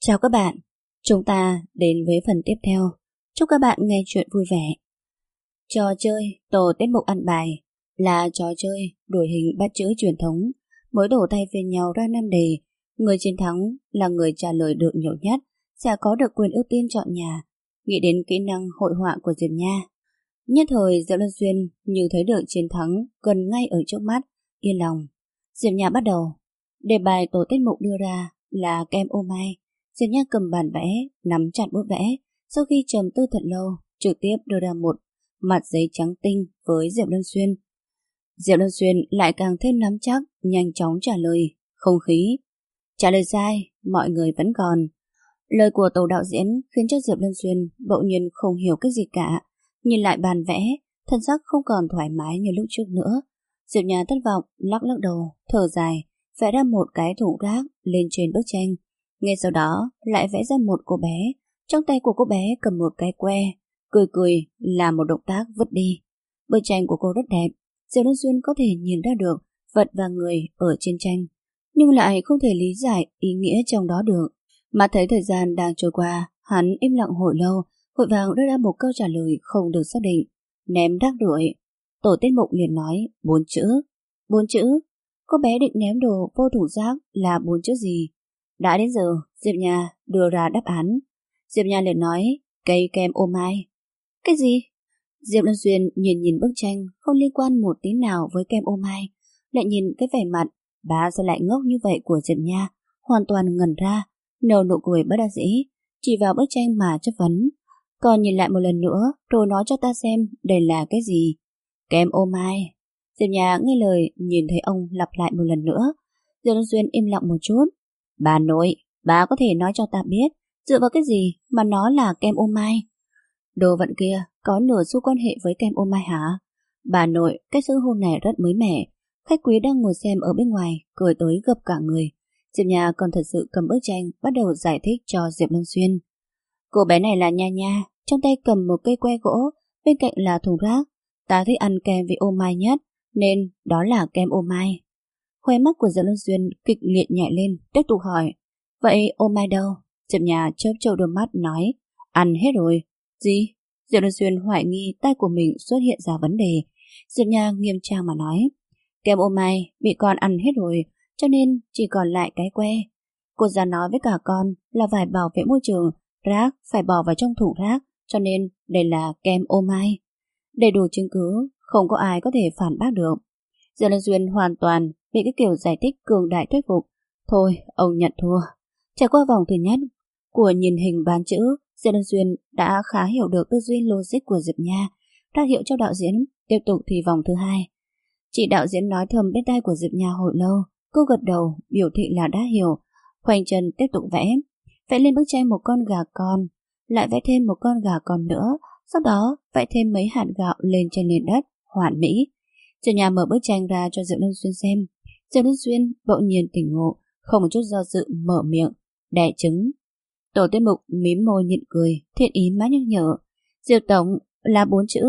Chào các bạn, chúng ta đến với phần tiếp theo. Chúc các bạn nghe chuyện vui vẻ. Trò chơi tổ tiết mục ăn bài là trò chơi đuổi hình bắt chữ truyền thống. Mỗi đổ tay phiên nhau ra 5 đề. Người chiến thắng là người trả lời được nhiều nhất sẽ có được quyền ưu tiên chọn nhà. Nghĩ đến kỹ năng hội họa của Diệp Nha. Nhất thời Diệp Lân Xuyên như thấy được chiến thắng gần ngay ở trước mắt, yên lòng. Diệp Nha bắt đầu. Đề bài tổ tiết mục đưa ra là kem ô mai. Diệp Nha cầm bàn vẽ, nắm chặt bút vẽ, sau khi trầm tư thật lâu, trực tiếp đưa ra một mặt giấy trắng tinh với Diệp Lân Xuyên. Diệp Lân Xuyên lại càng thêm nắm chắc, nhanh chóng trả lời, không khí. Trả lời sai, mọi người vẫn còn. Lời của tổ đạo diễn khiến cho Diệp Lân Xuyên bỗng nhiên không hiểu cái gì cả. Nhìn lại bàn vẽ, thân sắc không còn thoải mái như lúc trước nữa. Diệp Nha thất vọng, lắc lắc đầu, thở dài, vẽ ra một cái thùng rác lên trên bức tranh. Ngay sau đó lại vẽ ra một cô bé. Trong tay của cô bé cầm một cái que, cười cười làm một động tác vứt đi. Bức tranh của cô rất đẹp. Diệp Lân Xuyên có thể nhìn ra được vật và người ở trên tranh, nhưng lại không thể lý giải ý nghĩa trong đó được. Mà thấy thời gian đang trôi qua, hắn im lặng hồi lâu, vội vàng đưa ra một câu trả lời không được xác định. Ném rác rưởi. Tổ tiết mục liền nói 4 chữ. 4 chữ? Cô bé định ném đồ vô thùng rác là 4 chữ gì? Đã đến giờ, Diệp Nha đưa ra đáp án. Diệp Nha liền nói, cây kem ô mai. Cái gì? Diệp Lân Xuyên nhìn bức tranh không liên quan một tí nào với kem ô mai, lại nhìn cái vẻ mặt bà sao lại ngốc như vậy của Diệp Nha, hoàn toàn ngẩn ra, nở nụ cười bất đắc dĩ, chỉ vào bức tranh mà chất vấn. Còn nhìn lại một lần nữa, rồi nói cho ta xem đây là cái gì. Kem ô mai. Diệp Nha nghe lời, nhìn thấy ông lặp lại một lần nữa. Diệp Lân Xuyên im lặng một chút. Bà nội, bà có thể nói cho ta biết dựa vào cái gì mà nó là kem ô mai? Đồ vận kia có nửa xu quan hệ với kem ô mai hả? Bà nội, cái xưng hô này rất mới mẻ. Khách quý đang ngồi xem ở bên ngoài cười tới gập cả người. Diệp Nha còn thật sự cầm bức tranh bắt đầu giải thích cho Diệp Lân Xuyên. Cô bé này là Nha Nha, trong tay cầm một cây que gỗ, bên cạnh là thùng rác. Ta thích ăn kem vị ô mai nhất, nên đó là kem ô mai. Khoe mắt của Diệp Lân Xuyên kịch liệt nhảy lên, tiếp tục hỏi. Vậy ô mai đâu? Diệp Nha chớp chớp đôi mắt nói, ăn hết rồi. Gì? Diệp Lân Xuyên hoài nghi tay của mình xuất hiện ra vấn đề. Diệp Nha nghiêm trang mà nói, kem ô mai bị con ăn hết rồi, cho nên chỉ còn lại cái que. Cô già nói với cả con là phải bảo vệ môi trường, rác phải bỏ vào trong thùng rác, cho nên đây là kem ô mai. Đầy đủ chứng cứ, không có ai có thể phản bác được. Diệp Lân Xuyên hoàn toàn bị cái kiểu giải thích cường đại thuyết phục. Thôi, ông nhận thua. Trải qua vòng thứ nhất của nhìn hình bán chữ, Diệp Lân Xuyên đã khá hiểu được tư duy logic của Diệp Nha, ra hiệu cho đạo diễn tiếp tục thi vòng thứ hai. Chị đạo diễn nói thầm bên tai của Diệp Nha hồi lâu, cô gật đầu biểu thị là đã hiểu, khoanh chân tiếp tục vẽ. Vẽ lên bức tranh một con gà con, lại vẽ thêm một con gà con nữa, sau đó vẽ thêm mấy hạt gạo lên trên nền đất, hoàn mỹ. Diệp Nha mở bức tranh ra cho Diệp Lân Xuyên xem. Diệp Lân Xuyên bỗng nhiên tỉnh ngộ, không một chút do dự mở miệng, đẻ trứng. Tổ tiết mục mím môi nhịn cười, thiện ý má nhắc nhở. Diệp tổng là 4 chữ.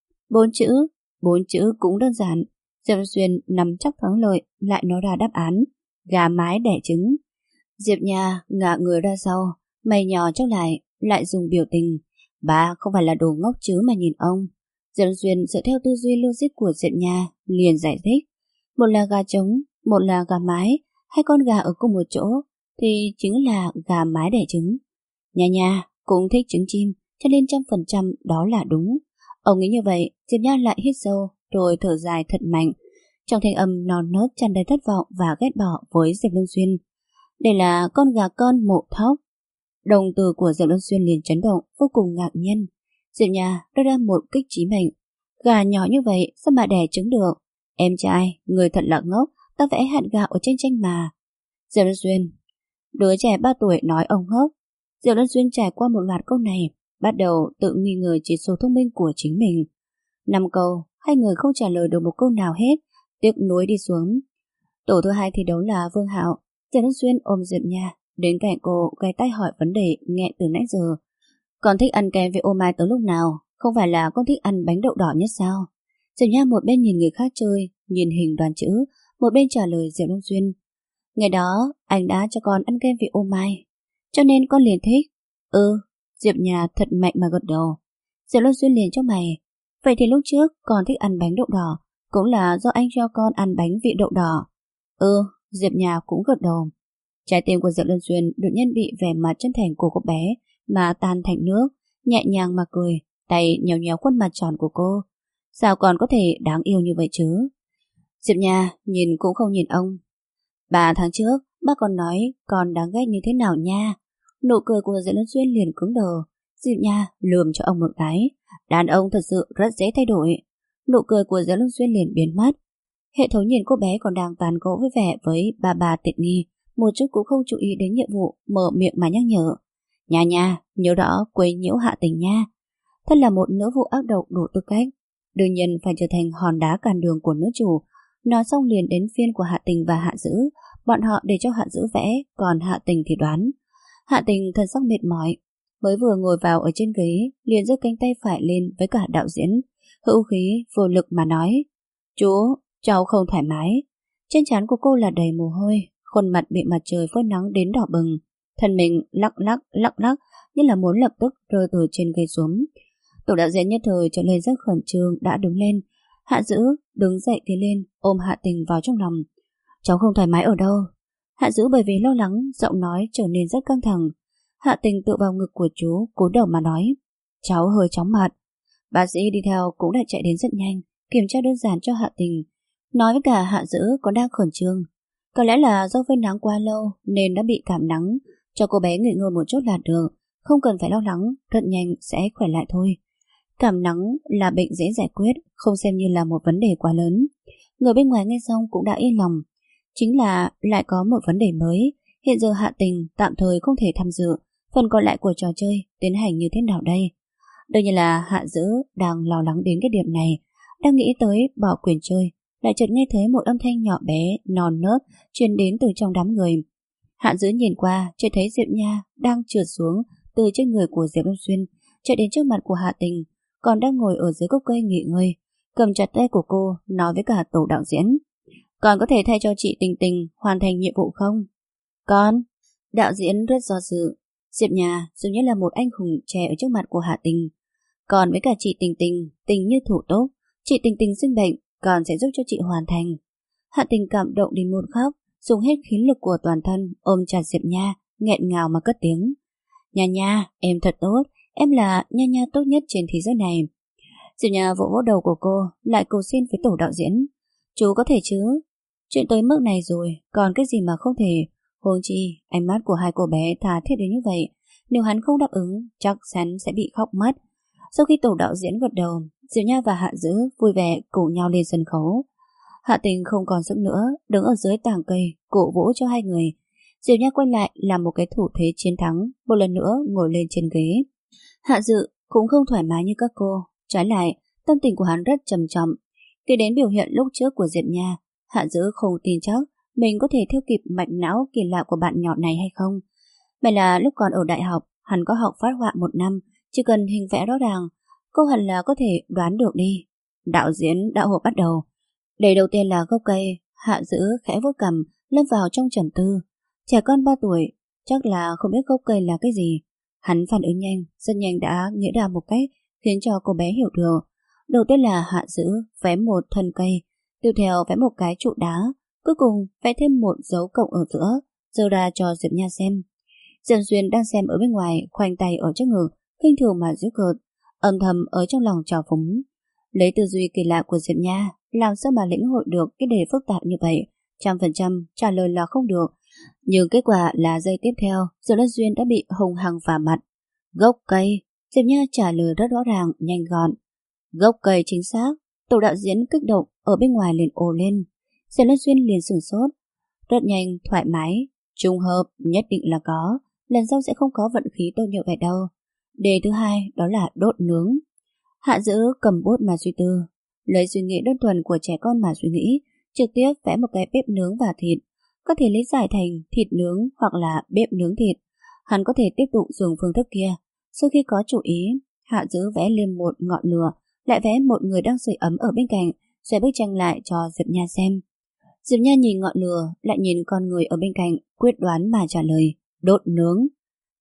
4 chữ, 4 chữ cũng đơn giản. Diệp Lân Xuyên nắm chắc thắng lợi, lại nói ra đáp án, gà mái đẻ trứng. Diệp Nha ngả người ra sau, mày nhỏ chốc lại dùng biểu tình. Bà không phải là đồ ngốc chứ mà nhìn ông. Diệp Lân Xuyên dựa theo tư duy logic của Diệp Nha liền giải thích, một là gà trống, một là gà mái, hai con gà ở cùng một chỗ thì chính là gà mái đẻ trứng. Nha Nha cũng thích trứng chim, cho nên 100% đó là đúng. Ông nghĩ như vậy, Diệp Nha lại hít sâu rồi thở dài thật mạnh, trong thanh âm non nớt tràn đầy thất vọng và ghét bỏ với Diệp Lân Xuyên. Đây là con gà con mổ thóc. Đồng từ của Diệp Lân Xuyên liền chấn động, vô cùng ngạc nhiên. Diệp Nha đưa ra một kích chí mệnh. Gà nhỏ như vậy sao mà đẻ trứng được? Em trai, người thật là ngốc, ta vẽ hạt gạo ở trên tranh mà. Diệp Lân Xuyên, đứa trẻ 3 tuổi nói ông ngốc. Diệp Lân Xuyên trải qua một loạt câu này, bắt đầu tự nghi ngờ chỉ số thông minh của chính mình. 5 câu, hai người không trả lời được một câu nào hết, tiếc nuối đi xuống. Tổ thứ hai thi đấu là Vương Hạo. Diệp Lân Xuyên ôm Diệp Nha đến cạnh cô, gai tay hỏi vấn đề nghe từ nãy giờ. Con thích ăn kem với ô mai tới lúc nào? Không phải là con thích ăn bánh đậu đỏ nhất sao? Diệp Nha một bên nhìn người khác chơi, nhìn hình đoàn chữ, một bên trả lời Diệp Lân Xuyên. Ngày đó, anh đã cho con ăn kem vị ô mai. cho nên con liền thích. Ừ, Diệp Nhà thật mạnh mà gật đầu. Diệp Luân Xuyên liền cho mày. Vậy thì lúc trước con thích ăn bánh đậu đỏ cũng là do anh cho con ăn bánh vị đậu đỏ. Ừ, Diệp Nhà cũng gật đầu. Trái tim của Diệp Luân Xuyên đột nhiên bị vẻ mặt chân thành của cô bé mà tan thành nước, nhẹ nhàng mà cười, tay nhéo nhéo khuôn mặt tròn của cô. Sao còn có thể đáng yêu như vậy chứ? Diệp Nhà nhìn cũng không nhìn ông. 3 tháng trước, bác còn nói con đáng ghét như thế nào nha. Nụ cười của Diệp Luân Xuyên liền cứng đờ. Diệp Nha lườm cho ông một cái. Đàn ông thật sự rất dễ thay đổi. Nụ cười của Diệp Luân Xuyên liền biến mất. Hệ thống nhìn cô bé còn đang tàn gỗ với vẻ với bà tiện nghi, một chút cũng không chú ý đến nhiệm vụ, mở miệng mà nhắc nhở. Nha nha, nhớ rõ quấy nhiễu Hạ Tình nha. Thật là một nữ vụ ác độc đủ tư cách. Đương nhiên phải trở thành hòn đá cản đường của nữ chủ. Nói xong liền đến phiên của Hạ Tình và Hạ Dữ. Bọn họ để cho Hạ Dữ vẽ, còn Hạ Tình thì đoán. Hạ Tình thần sắc mệt mỏi, mới vừa ngồi vào ở trên ghế, liền giơ cánh tay phải lên với cả đạo diễn, hữu khí vô lực mà nói: Chú, cháu không thoải mái. Trên trán của cô là đầy mồ hôi, khuôn mặt bị mặt trời phơi nắng đến đỏ bừng, thân mình lắc lắc như là muốn lập tức rơi từ trên ghế xuống. Tổ đạo diễn nhất thời trở nên rất khẩn trương đã đứng lên. Hạ Dữ đứng dậy tiến lên ôm Hạ Tình vào trong lòng. Cháu không thoải mái ở đâu? Hạ Dữ bởi vì lo lắng, giọng nói trở nên rất căng thẳng. Hạ Tình tựa vào ngực của chú, cúi đầu mà nói: Cháu hơi chóng mặt. Bác sĩ đi theo cũng đã chạy đến rất nhanh, kiểm tra đơn giản cho Hạ Tình. Nói với cả Hạ Dữ còn đang khẩn trương. Có lẽ là do phơi nắng quá lâu nên đã bị cảm nắng, cho cô bé nghỉ ngơi một chút là được, không cần phải lo lắng, rất nhanh sẽ khỏe lại thôi. Cảm nắng là bệnh dễ giải quyết, không xem như là một vấn đề quá lớn. Người bên ngoài nghe xong cũng đã yên lòng. Chính là lại có một vấn đề mới. Hiện giờ Hạ Tình tạm thời không thể tham dự. Phần còn lại của trò chơi tiến hành như thế nào đây? Đương nhiên là Hạ Dữ đang lo lắng đến cái điểm này. Đang nghĩ tới bỏ quyền chơi, lại chợt nghe thấy một âm thanh nhỏ bé, non nớt truyền đến từ trong đám người. Hạ Dữ nhìn qua, chỉ thấy Diệp Nha đang trượt xuống từ trên người của Diệp Đông Xuyên, chạy đến trước mặt của Hạ Tình, còn đang ngồi ở dưới gốc cây nghỉ ngơi, cầm chặt tay của cô, nói với cả tổ đạo diễn: Con có thể thay cho chị Tình Tình hoàn thành nhiệm vụ không? Con. Đạo diễn rất do dự. Diệp Nhà dường như là một anh hùng trẻ ở trước mặt của Hạ Tình. Còn với cả chị Tình Tình, tình như thủ túc, chị Tình Tình sinh bệnh, con sẽ giúp cho chị hoàn thành. Hạ Tình cảm động đến muốn khóc, dùng hết khí lực của toàn thân ôm chặt Diệp Nha, nghẹn ngào mà cất tiếng: Nha Nha, em thật tốt, em là Nha Nha tốt nhất trên thế giới này. Diệp Nha vỗ vỗ đầu của cô, lại cầu xin với tổ đạo diễn: Chú có thể chứ? Chuyện tới mức này rồi, còn cái gì mà không thể. Huống chi, ánh mắt của hai cô bé tha thiết đến như vậy, nếu hắn không đáp ứng, chắc chắn sẽ bị khóc mất. Sau khi tổ đạo diễn gật đầu, Diệp Nha và Hạ Dữ vui vẻ cùng nhau lên sân khấu. Hạ Tình không còn sức nữa, đứng ở dưới tàng cây, cổ vũ cho hai người. Diệp Nha quay lại làm một cái thủ thế chiến thắng, một lần nữa ngồi lên trên ghế. Hạ Dữ cũng không thoải mái như các cô, trái lại, tâm tình của hắn rất trầm trọng. Khi đến biểu hiện lúc trước của Diệp Nha, Hạ Dữ không tin chắc mình có thể theo kịp mạch não kỳ lạ của bạn nhỏ này hay không. Vậy là lúc còn ở đại học, hắn có học phát họa 1 năm, chỉ cần hình vẽ rõ ràng, cô hẳn là có thể đoán được đi. Đạo diễn đạo hộ bắt đầu. Đề đầu tiên là gốc cây. Hạ Dữ khẽ vuốt cằm, lâm vào trong trầm tư. Trẻ con 3 tuổi, chắc là không biết gốc cây là cái gì. Hắn phản ứng nhanh, rất nhanh đã nghĩa ra một cách khiến cho cô bé hiểu được. Đầu tiên là Hạ Dữ vẽ một thân cây, tiếp theo vẽ một cái trụ đá, cuối cùng vẽ thêm một dấu cộng ở giữa, giơ ra cho Diệp Nha xem. Diệp Duyên đang xem ở bên ngoài, khoanh tay ở trước ngực, khinh thường mà giễu cợt, âm thầm ở trong lòng trào phúng. Lấy tư duy kỳ lạ của Diệp Nha, làm sao mà lĩnh hội được cái đề phức tạp như vậy? 100% trả lời là không được. Nhưng kết quả là giây tiếp theo, Diệp Lân Duyên đã bị hùng hăng vả mặt. Gốc cây. Diệp Nha trả lời rất rõ ràng, nhanh gọn. Gốc cây chính xác. Tổ đạo diễn kích động ở bên ngoài liền ồ lên. Diệp Lân Duyên liền sửng sốt. Rất nhanh, thoải mái. Trùng hợp nhất định là có. Lần sau sẽ không có vận khí tốt như vậy đâu. Đề thứ hai đó là đốt nướng. Hạ Dữ cầm bút mà suy tư, lấy suy nghĩ đơn thuần của trẻ con mà suy nghĩ, trực tiếp vẽ một cái bếp nướng và thịt, có thể lý giải thành thịt nướng hoặc là bếp nướng thịt. Hắn có thể tiếp tục dùng phương thức kia. Sau khi có chủ ý, Hạ Dữ vẽ lên một ngọn lửa, lại vẽ một người đang sưởi ấm ở bên cạnh, xoay bức tranh lại cho Diệp Nha xem. Diệp Nha nhìn ngọn lửa, lại nhìn con người ở bên cạnh, quyết đoán mà trả lời: đốt nướng.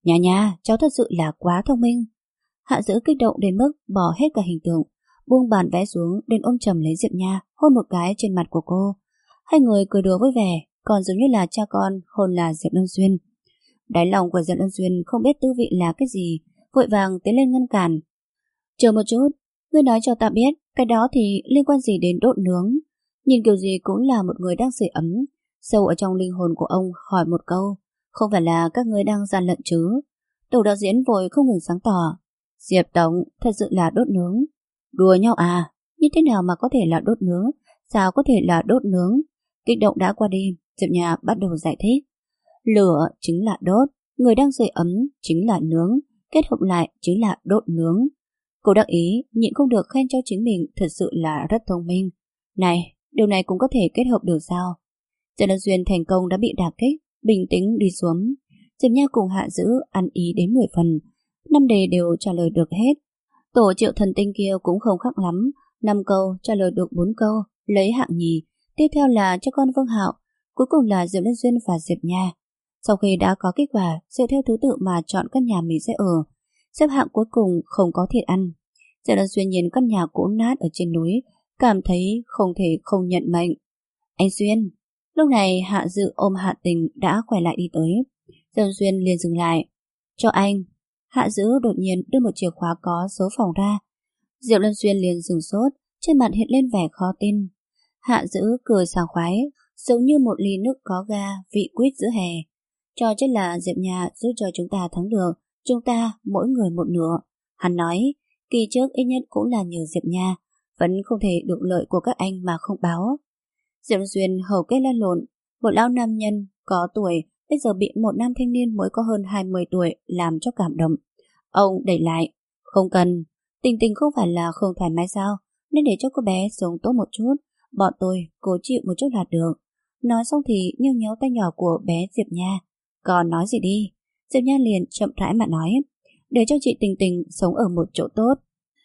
Nha nha, cháu thật sự là quá thông minh. Hạ Dữ kích động đến mức bỏ hết cả hình tượng, buông bàn vẽ xuống đến ôm chầm lấy Diệp Nha, hôn một cái trên mặt của cô. Hai người cười đùa vui vẻ, còn giống như là cha con hôn là Diệp Lâm Xuyên. Đáy lòng của Diệp Lâm Xuyên không biết tư vị là cái gì, vội vàng tiến lên ngăn cản. Chờ một chút, ngươi nói cho ta biết, cái đó thì liên quan gì đến đốt nướng? Nhìn kiểu gì cũng là một người đang sưởi ấm. Sâu ở trong linh hồn của ông hỏi một câu, không phải là các ngươi đang gian lận chứ? Tổ đạo diễn vội không ngừng sáng tỏ. Diệp Tổng, thật sự là đốt nướng. Đùa nhau à? Như thế nào mà có thể là đốt nướng? Sao có thể là đốt nướng? Kích động đã qua đi, Diệp Nhà bắt đầu giải thích. Lửa chính là đốt, người đang sưởi ấm chính là nướng, kết hợp lại chính là đốt nướng. Cô đắc ý, nhịn không được khen cho chính mình thật sự là rất thông minh. Này, điều này cũng có thể kết hợp được sao? Trần Ân Duyên thành công đã bị đả kích, bình tĩnh đi xuống. Diệp Nha cùng Hạ Dữ ăn ý đến 10 phần, 5 đề đều trả lời được hết. Tổ Triệu Thần Tinh kia cũng không khác lắm, 5 câu trả lời được 4 câu, lấy hạng nhì. Tiếp theo là cho con Vương Hạo, cuối cùng là Diệp Ân Duyên và Diệp Nha. Sau khi đã có kết quả, dựa theo thứ tự mà chọn căn nhà mình sẽ ở. Xếp hạng cuối cùng không có thiệt ăn. Diệp Ân Duyên nhìn căn nhà cũ nát ở trên núi, cảm thấy không thể không nhận mệnh. Anh Duyên. Lúc này Hạ Dự ôm Hạ Tình đã khỏe lại đi tới. Diệp Duyên liền dừng lại. Cho anh. Hạ Dữ đột nhiên đưa một chìa khóa có số phòng ra. Diệp Lân Xuyên liền dừng sốt, trên mặt hiện lên vẻ khó tin. Hạ Dữ cười sảng khoái, giống như một ly nước có ga vị quýt giữa hè. Cho chết là Diệp Nhà giúp cho chúng ta thắng được, chúng ta mỗi người một nửa. Hắn nói, kỳ trước ít nhất cũng là nhờ Diệp Nha, vẫn không thể được lợi của các anh mà không báo. Diệp Duyên hầu kết lăn lộn, một lão nam nhân có tuổi bây giờ bị một nam thanh niên mới có hơn 20 tuổi làm cho cảm động. Ông đẩy lại, không cần, Tình Tình không phải là không thoải mái sao, nên để cho cô bé sống tốt một chút, bọn tôi cố chịu một chút là được. Nói xong thì nheo nhéo tay nhỏ của bé Diệp Nha. Còn nói gì đi? Diệp Nha liền chậm rãi mà nói, để cho chị Tình Tình sống ở một chỗ tốt.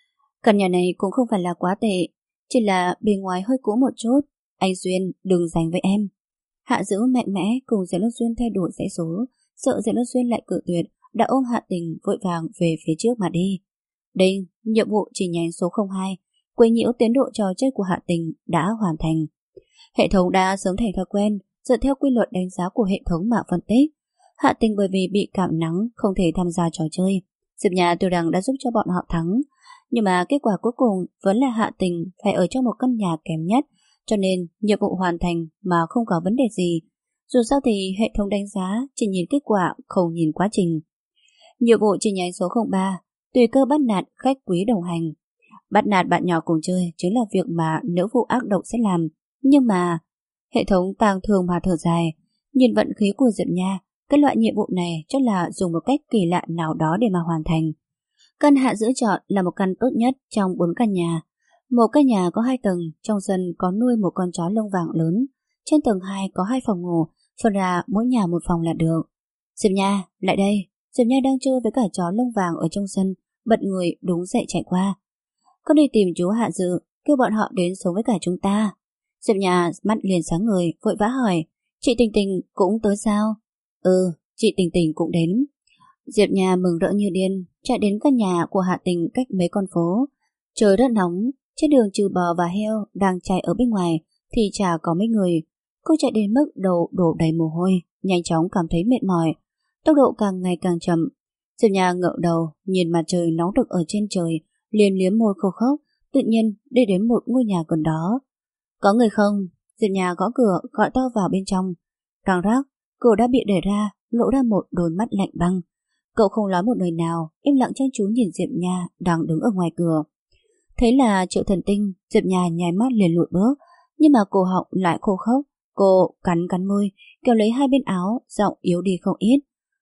Căn nhà này cũng không phải là quá tệ, chỉ là bề ngoài hơi cũ một chút. Anh Duyên đừng giành với em. Hạ Dữ mạnh mẽ cùng Diệp Lâm Duyên thay đổi dãy số, sợ Diệp Lâm Duyên lại cự tuyệt, đã ôm Hạ Tình vội vàng về phía trước mà đi. Đinh, nhiệm vụ chi nhánh số 02, quấy nhiễu tiến độ trò chơi của Hạ Tình đã hoàn thành. Hệ thống đã sớm thành thói quen, dựa theo quy luật đánh giá của hệ thống mà phân tích. Hạ Tình bởi vì bị cảm nắng không thể tham gia trò chơi. Diệp Nhà tuy rằng đã giúp cho bọn họ thắng, nhưng mà kết quả cuối cùng vẫn là Hạ Tình phải ở trong một căn nhà kém nhất, cho nên nhiệm vụ hoàn thành mà không có vấn đề gì. Dù sao thì hệ thống đánh giá chỉ nhìn kết quả không nhìn quá trình. Nhiệm vụ chi nhánh số 03, tùy cơ bắt nạt khách quý đồng hành. Bắt nạt bạn nhỏ cùng chơi chính là việc mà nữ vụ ác độc sẽ làm. Nhưng mà hệ thống tàng thường mà thở dài, nhìn vận khí của Diệp Nha, cái loại nhiệm vụ này chắc là dùng một cách kỳ lạ nào đó để mà hoàn thành. Căn Hạ Dữ chọn là một căn tốt nhất trong 4 căn nhà. Một căn nhà có 2 tầng, trong sân có nuôi một con chó lông vàng lớn. Trên tầng 2 có 2 phòng ngủ, phần ra mỗi nhà một phòng là được. Diệp Nha, lại đây. Diệp Nha đang chơi với cả chó lông vàng ở trong sân, bật người đúng dậy chạy qua. Con đi tìm chú Hạ Dự, kêu bọn họ đến sống với cả chúng ta. Diệp Nha mắt liền sáng người, vội vã hỏi, chị Tình Tình cũng tới sao? Ừ, chị Tình Tình cũng đến. Diệp Nha mừng rỡ như điên, chạy đến căn nhà của Hạ Tình cách mấy con phố. Trời rất nóng, trên đường trừ bò và heo đang chạy ở bên ngoài thì chả có mấy người. Cô chạy đến mức đầu đổ đầy mồ hôi, nhanh chóng cảm thấy mệt mỏi, tốc độ càng ngày càng chậm. Diệp Nha ngẩng đầu, nhìn mặt trời nóng rực ở trên trời, liền liếm môi khô khốc, tự nhiên đi đến một ngôi nhà gần đó. Có người không? Diệp Nha gõ cửa gọi to vào bên trong. Càng rắc, cửa đã bị đẩy ra, lộ ra một đôi mắt lạnh băng. Cậu không nói một lời nào, im lặng chăm chú nhìn Diệp Nha đang đứng ở ngoài cửa. Thấy là Triệu Thần Tinh, Diệp Nha nháy mắt liền lùi bước, nhưng mà cổ họng lại khô khốc. Cô cắn cắn môi, kéo lấy hai bên áo, giọng yếu đi không ít.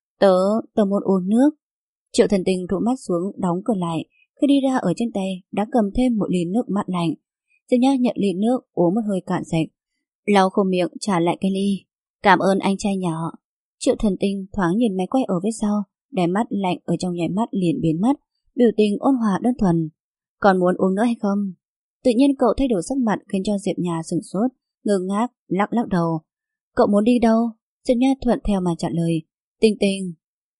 Tớ muốn uống nước. Triệu Thần Tinh rũ mắt xuống, đóng cửa lại. Khi đi ra ở trên tay đã cầm thêm một ly nước mát lạnh. Diệp Nha nhận ly nước uống một hơi cạn sạch, lau khô miệng trả lại cái ly. Cảm ơn anh trai nhỏ. Triệu Thần Tinh thoáng nhìn máy quay ở phía sau, đáy mắt lạnh ở trong nháy mắt liền biến mất, biểu tình ôn hòa đơn thuần. Còn muốn uống nữa hay không? Tự nhiên cậu thay đổi sắc mặt khiến cho Diệp Nha sửng sốt, ngơ ngác lắc lắc đầu. Cậu muốn đi đâu? Diệp Nha thuận theo mà trả lời. Tinh Tinh.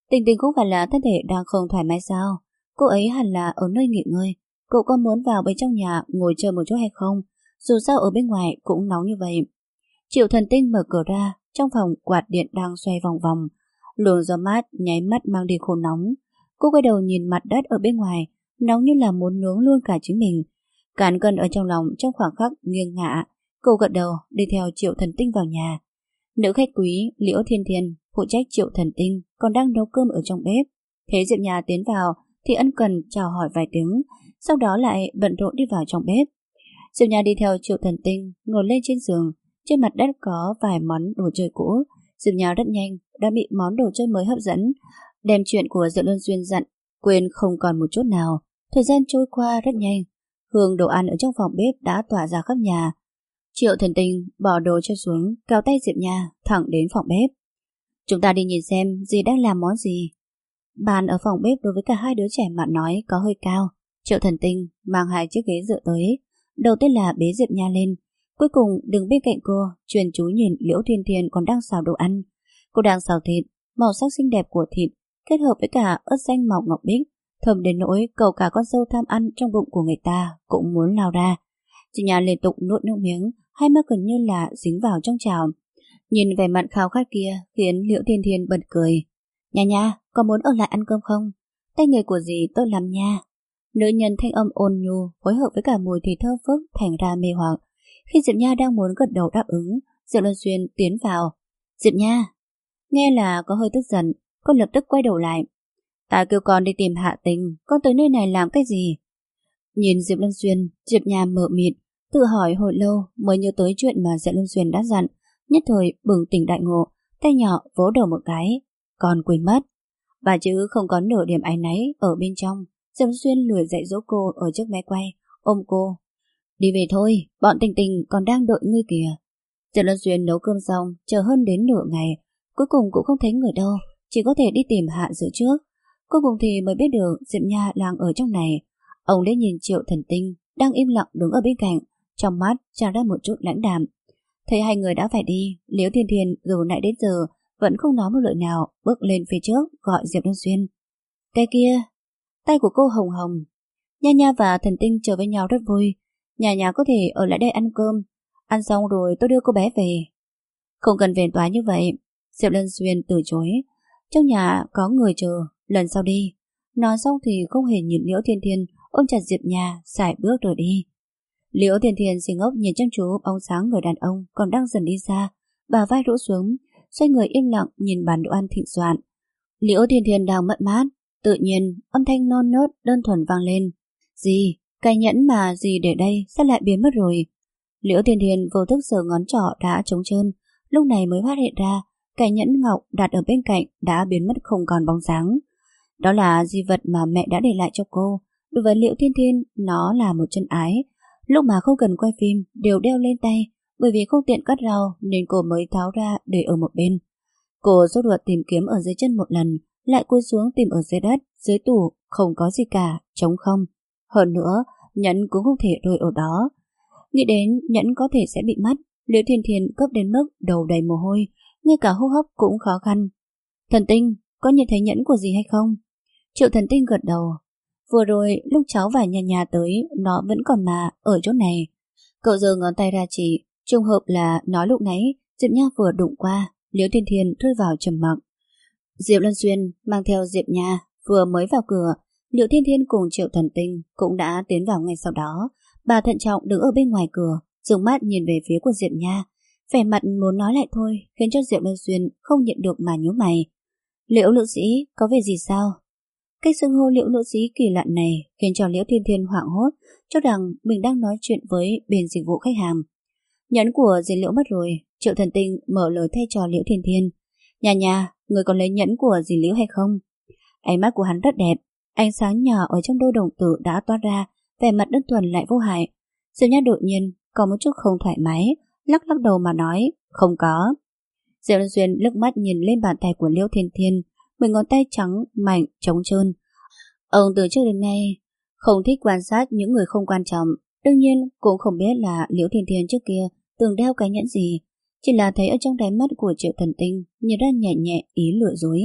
Tình Tình cũng phải là thân thể đang không thoải mái sao? Cô ấy hẳn là ở nơi nghỉ ngơi. Cậu có muốn vào bên trong nhà ngồi chơi một chút hay không? Dù sao ở bên ngoài cũng nóng như vậy. Triệu Thần Tinh mở cửa ra, trong phòng quạt điện đang xoay vòng vòng. Luồng gió mát nháy mắt mang đi khô nóng. Cô quay đầu nhìn mặt đất ở bên ngoài, nóng như là muốn nướng luôn cả chính mình. Cán cân ở trong lòng trong khoảng khắc nghiêng ngả. Cô gật đầu đi theo Triệu Thần Tinh vào nhà. Nữ khách quý Liễu Thiên Thiên phụ trách Triệu Thần Tinh còn đang nấu cơm ở trong bếp. Thấy Diệp Nha tiến vào thì ân cần chào hỏi vài tiếng, sau đó lại bận rộn đi vào trong bếp. Diệp Nha đi theo Triệu Thần Tinh ngồi lên trên giường. Trên mặt đất có vài món đồ chơi cũ. Diệp Nha rất nhanh đã bị món đồ chơi mới hấp dẫn, đem chuyện của Diệu Luân Xuyên dặn quên không còn một chút nào. Thời gian trôi qua rất nhanh, hương đồ ăn ở trong phòng bếp đã tỏa ra khắp nhà. Triệu Thần Tinh bỏ đồ chơi xuống, kéo tay Diệp Nha thẳng đến phòng bếp. Chúng ta đi nhìn xem dì đang làm món gì. Bàn ở phòng bếp đối với cả hai đứa trẻ mà nói có hơi cao. Triệu Thần Tinh mang hai chiếc ghế dựa tới. Đầu tiên là bế Diệp Nha lên, cuối cùng đứng bên cạnh cô, chuyên chú nhìn Liễu Thiên Thiên còn đang xào đồ ăn. Cô đang xào thịt, màu sắc xinh đẹp của thịt kết hợp với cả ớt xanh màu ngọc bích, thơm đến nỗi cầu cả con sâu tham ăn trong bụng của người ta cũng muốn lao ra. Chị Nha liên tục nuốt nước miếng, hai mắt gần như là dính vào trong chảo. Nhìn vẻ mặt khao khát kia khiến Liễu Thiên Thiên bật cười. Nha Nha, có muốn ở lại ăn cơm không? Tay nghề của dì tốt lắm nha. Nữ nhân thanh âm ôn nhu phối hợp với cả mùi thịt thơm phức thành ra mê hoặc. Khi Diệp Nha đang muốn gật đầu đáp ứng, Diệu Luân Xuyên tiến vào. Diệp Nha, nghe là có hơi tức giận, cô lập tức quay đầu lại. Ta kêu con đi tìm Hạ Tình, con tới nơi này làm cái gì? Nhìn Diệp Luân Xuyên, Diệp Nha mờ mịt, tự hỏi hồi lâu mới nhớ tới chuyện mà Diệu Luân Xuyên đã dặn, nhất thời bừng tỉnh đại ngộ, tay nhỏ vỗ đầu một cái, còn quên mất. Và chứ không có nửa điểm áy náy ở bên trong. Diệp Luân Xuyên lười dạy dỗ cô ở trước máy quay, ôm cô. Đi về thôi, bọn Tình Tình còn đang đợi ngươi kìa. Diệp Luân Xuyên nấu cơm xong, chờ hơn đến nửa ngày, cuối cùng cũng không thấy người đâu, chỉ có thể đi tìm Hạ Dự trước. Cuối cùng thì mới biết được Diệp Nha đang ở trong này. Ông liếc nhìn Triệu Thần Tinh đang im lặng đứng ở bên cạnh, trong mắt tràn ra một chút lãnh đạm. Thấy hai người đã phải đi, Liễu Thiên Thiên dù nãy đến giờ vẫn không nói một lời nào, bước lên phía trước gọi Diệp Luân Xuyên. Cái kia, tay của cô hồng hồng. Nha Nha và Thần Tinh chờ với nhau rất vui. Nhà có thể ở lại đây ăn cơm, ăn xong rồi tôi đưa cô bé về. Không cần phiền toái như vậy. Diệp Luân Xuyên từ chối. Trong nhà có người chờ, lần sau đi. Nói xong thì không hề nhìn Liễu Thiên Thiên, ôm chặt Diệp Nha, sải bước rồi đi. Liễu Thiên Thiên xì ngốc nhìn chăm chú bóng sáng người đàn ông còn đang dần đi xa, bà vai rũ xuống, xoay người im lặng nhìn bàn đồ ăn thịnh soạn. Liễu Thiên Thiên đang mất mát, tự nhiên âm thanh non nớt đơn thuần vang lên. Gì? Cái nhẫn mà gì để đây sao lại biến mất rồi? Liễu Thiên Thiên vô thức sờ ngón trỏ đã trống trơn, lúc này mới phát hiện ra cái nhẫn ngọc đặt ở bên cạnh đã biến mất không còn bóng dáng. Đó là di vật mà mẹ đã để lại cho cô. Đối với Liễu Thiên Thiên, nó là một chân ái. Lúc mà không cần quay phim đều đeo lên tay, bởi vì không tiện cắt rau nên cô mới tháo ra để ở một bên. Cô sốt ruột tìm kiếm ở dưới chân một lần, lại cúi xuống tìm ở dưới đất, dưới tủ, không có gì cả, trống không. Hơn nữa, nhẫn cũng không thể rơi ở đó. Nghĩ đến nhẫn có thể sẽ bị mất, Liễu Thiên Thiên cấp đến mức đầu đầy mồ hôi, ngay cả hô hấp cũng khó khăn. Thần Tinh, có nhìn thấy nhẫn của gì hay không? Triệu Thần Tinh gật đầu. Vừa rồi lúc cháu và nhà tới, nó vẫn còn mà ở chỗ này. Cậu giơ ngón tay ra chỉ, trùng hợp là nói lúc nãy Diệp Nha vừa đụng qua. Liễu Thiên Thiên rơi vào trầm mặc. Diệp Luân Xuyên mang theo Diệp Nha vừa mới vào cửa, Liễu Thiên Thiên cùng Triệu Thần Tinh cũng đã tiến vào ngay sau đó. Bà thận trọng đứng ở bên ngoài cửa, dùng mắt nhìn về phía của Diệp Nha, vẻ mặt muốn nói lại thôi, khiến cho Diệp Luân Xuyên không nhịn được mà nhíu mày. Liễu nữ sĩ, có việc gì sao? Cách xưng hô Liễu nữ sĩ kỳ lạ này khiến cho Liễu Thiên Thiên hoảng hốt, cho rằng mình đang nói chuyện với bên dịch vụ khách hàng. Nhẫn của dì Liễu mất rồi. Triệu Thần Tinh mở lời thay cho Liễu Thiên Thiên. Nhà, người còn lấy nhẫn của dì Liễu hay không? Ánh mắt của hắn rất đẹp, ánh sáng nhỏ ở trong đôi đồng tử đã toát ra, vẻ mặt đơn thuần lại vô hại. Diệp Nha đột nhiên có một chút không thoải mái, lắc đầu mà nói, không có. Diệp Luân Xuyên lướt mắt nhìn lên bàn tay của Liễu Thiên Thiên, 10 ngón tay trắng, mạnh, trống trơn. Ông từ trước đến nay không thích quan sát những người không quan trọng, đương nhiên cũng không biết là Liễu Thiên Thiên trước kia từng đeo cái nhẫn gì, chỉ là thấy ở trong đáy mắt của Triệu Thần Tinh nhìn ra nhẹ nhẹ ý lừa dối,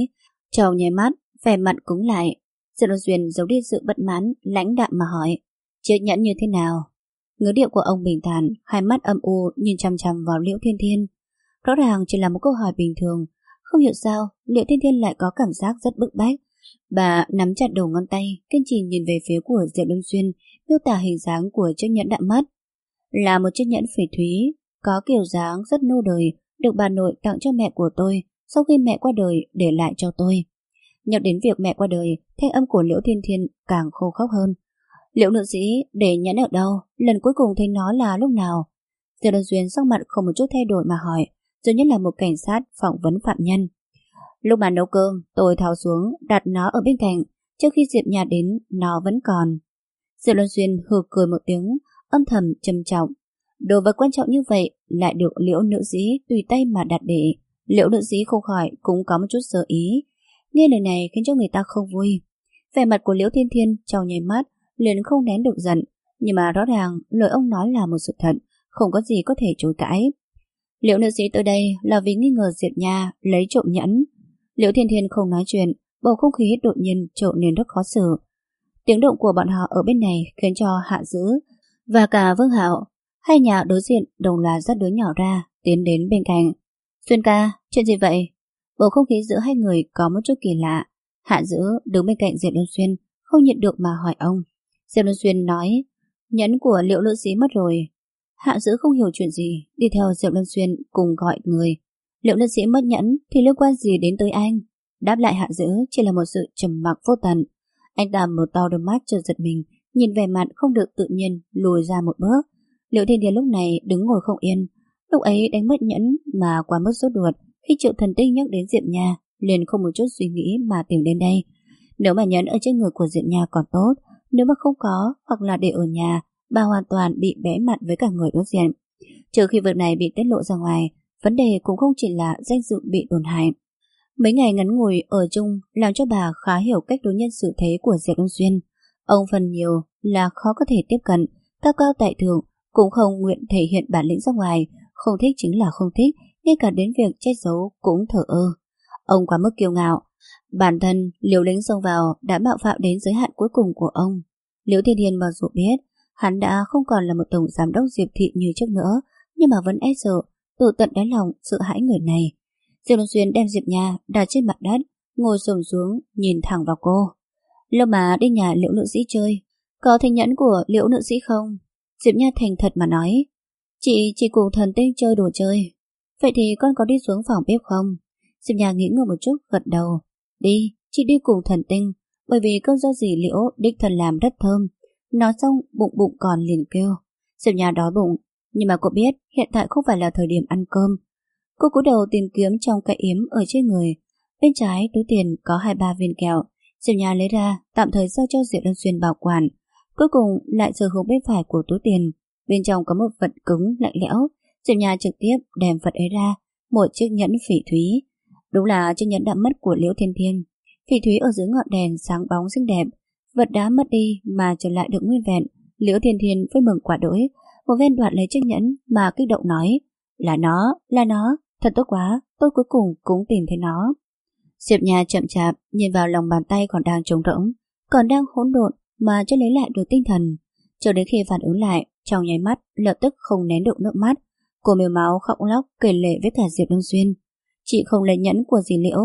Trong nháy mắt, vẻ mặt cứng lại. Diệp Đông Xuyên giấu đi sự bất mãn, lãnh đạm mà hỏi: chiếc nhẫn như thế nào? Ngữ điệu của ông bình thản, hai mắt âm u nhìn chằm chằm vào Liễu Thiên Thiên. Rõ ràng chỉ là một câu hỏi bình thường. Không hiểu sao Liễu Thiên Thiên lại có cảm giác rất bức bách. Bà nắm chặt đầu ngón tay, kiên trì nhìn về phía của Diệp Đông Xuyên, miêu tả hình dáng của chiếc nhẫn đã mất. Là một chiếc nhẫn phỉ thúy, có kiểu dáng rất nô đời, được bà nội tặng cho mẹ của tôi sau khi mẹ qua đời để lại cho tôi. Nhắc đến việc mẹ qua đời, thanh âm của Liễu Thiên Thiên càng khô khóc hơn. Liễu nữ sĩ để nhẫn ở đâu? Lần cuối cùng thấy nó là lúc nào? Diệp Đông Xuyên sắc mặt không một chút thay đổi mà hỏi, dường như là một cảnh sát phỏng vấn phạm nhân. Lúc mà nấu cơm, tôi tháo xuống, đặt nó ở bên cạnh. Trước khi Diệp Nha đến, nó vẫn còn. Diệp Đông Xuyên hừ cười một tiếng, âm thầm trầm trọng. Đồ vật quan trọng như vậy lại được Liễu nữ sĩ tùy tay mà đặt để. Liễu nữ sĩ không khỏi cũng có một chút sơ ý. Nghe lời này khiến cho người ta không vui. Vẻ mặt của Liễu Thiên Thiên trong nháy mắt liền không nén được giận, nhưng mà rõ ràng lời ông nói là một sự thật, không có gì có thể chối cãi. Liễu nữ sĩ tới đây là vì nghi ngờ Diệp Nha lấy trộm nhẫn. Liễu Thiên Thiên không nói chuyện, bầu không khí đột nhiên trở nên rất khó xử. Tiếng động của bọn họ ở bên này khiến cho Hạ Dữ và cả Vương Hạo, hai nhà đối diện đồng loạt dắt đứa nhỏ ra, tiến đến bên cạnh. Xuyên ca, chuyện gì vậy? Bầu không khí giữa hai người có một chút kỳ lạ. Hạ Dữ đứng bên cạnh Diệp Đông Xuyên, không nhịn được mà hỏi ông. Diệp Đông Xuyên nói, nhẫn của Liễu nữ sĩ mất rồi. Hạ Dữ không hiểu chuyện gì, đi theo Diệp Đông Xuyên cùng gọi người. Liễu nữ sĩ mất nhẫn thì liên quan gì đến tới anh? Đáp lại Hạ Dữ chỉ là một sự trầm mặc vô tận. Anh ta mở to đôi mắt cho giật mình, nhìn vẻ mặt không được tự nhiên lùi ra một bước. Liễu Thiên Thiên lúc này đứng ngồi không yên. Lúc ấy đánh mất nhẫn mà quá mức sốt ruột, khi Triệu Thần Tinh nhắc đến Diệp Nha liền không một chút suy nghĩ mà tìm đến đây. Nếu mà nhẫn ở trên người của Diệp Nha còn tốt, nếu mà không có hoặc là để ở nhà, bà hoàn toàn bị bẽ mặt với cả người đối diện. Trừ khi việc này bị tiết lộ ra ngoài, vấn đề cũng không chỉ là danh dự bị tổn hại. Mấy ngày ngắn ngủi ở chung làm cho bà khá hiểu cách đối nhân xử thế của Diệp Đông Xuyên. Ông phần nhiều là khó có thể tiếp cận, cao cao tại thượng, cũng không nguyện thể hiện bản lĩnh ra ngoài, không thích chính là không thích, ngay cả đến việc che giấu cũng thờ ơ. Ông quá mức kiêu ngạo, bản thân liều lĩnh xông vào đã mạo phạm đến giới hạn cuối cùng của ông. Liễu Thiên Thiên mặc dù biết hắn đã không còn là một tổng giám đốc Diệp thị như trước nữa, nhưng mà vẫn e sợ, từ tận đáy lòng sợ hãi người này. Diệp Đông Xuyên đem Diệp Nha đặt trên mặt đất, ngồi xổm xuống nhìn thẳng vào cô. Lâu mà đi nhà Liễu nữ sĩ chơi, có thấy nhẫn của Liễu nữ sĩ không? Diệp Nha thành thật mà nói, chị chỉ cùng Thần Tinh chơi đồ chơi. Vậy thì con có đi xuống phòng bếp không? Diệp Nha nghĩ ngợi một chút gật đầu. Đi, chị đi cùng Thần Tinh, bởi vì cơm do dì Liễu đích thân làm rất thơm. Nói xong bụng bụng còn liền kêu. Diệp Nha đói bụng, nhưng mà cô biết hiện tại không phải là thời điểm ăn cơm. Cô cúi đầu tìm kiếm trong cái yếm ở trên người. Bên trái túi tiền có 2-3 viên kẹo. Diệp Nha lấy ra tạm thời giao cho Diệp Đông Xuyên bảo quản. Cuối cùng lại sờ hướng bên phải của túi tiền. Bên trong có một vật cứng lạnh lẽo. Diệp Nha trực tiếp đem vật ấy ra, một chiếc nhẫn phỉ thúy. Đúng là chiếc nhẫn đã mất của Liễu Thiên Thiên. Phỉ thúy ở dưới ngọn đèn sáng bóng xinh đẹp. Vật đã mất đi mà trở lại được nguyên vẹn. Liễu Thiên Thiên vui mừng quả đỗi, một ven đoạt lấy chiếc nhẫn mà kích động nói, là nó, thật tốt quá, tôi cuối cùng cũng tìm thấy nó. Diệp Nha chậm chạp nhìn vào lòng bàn tay còn đang trống rỗng, còn đang hỗn độn mà chưa lấy lại được tinh thần. Cho đến khi phản ứng lại, trong nháy mắt lập tức không nén được nước mắt. Cô mếu máu khóc lóc kể lể với cả Diệp Đông Xuyên. Chị không lấy nhẫn của dì Liễu,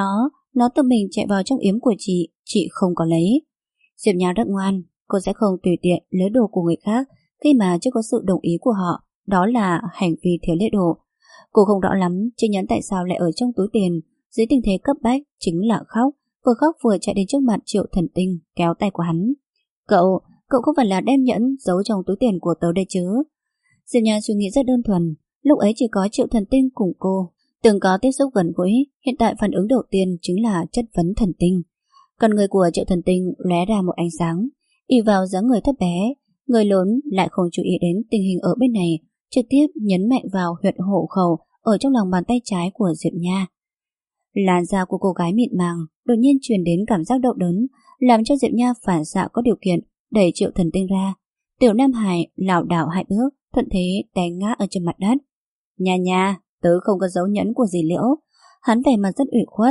nó tự mình chạy vào trong yếm của chị không có lấy. Diệp Nha rất ngoan, cô sẽ không tùy tiện lấy đồ của người khác khi mà chưa có sự đồng ý của họ, đó là hành vi thiếu lễ độ. Cô không rõ lắm chiếc nhẫn tại sao lại ở trong túi tiền. Dưới tình thế cấp bách chính là vừa khóc vừa chạy đến trước mặt Triệu Thần Tinh kéo tay của hắn. Cậu không phải là đem nhẫn giấu trong túi tiền của tớ đây chứ? Diệp Nha suy nghĩ rất đơn thuần, lúc ấy chỉ có Triệu Thần Tinh cùng cô từng có tiếp xúc gần gũi, hiện tại phản ứng đầu tiên chính là chất vấn Thần Tinh. Còn người của Triệu Thần Tinh lóe ra một ánh sáng, ỷ vào dáng người thấp bé, người lớn lại không chú ý đến tình hình ở bên này, trực tiếp nhấn mạnh vào huyệt hộ khẩu ở trong lòng bàn tay trái của Diệp Nha. Làn da của cô gái mịn màng đột nhiên truyền đến cảm giác đau đớn, làm cho Diệp Nha phản xạ có điều kiện đẩy Triệu Thần Tinh ra. Tiểu Nam Hải lảo đảo 2 bước, thuận thế té ngã ở trên mặt đất. Nha, tớ không có dấu nhẫn của dì Liễu. Hắn vẻ mặt rất ủy khuất,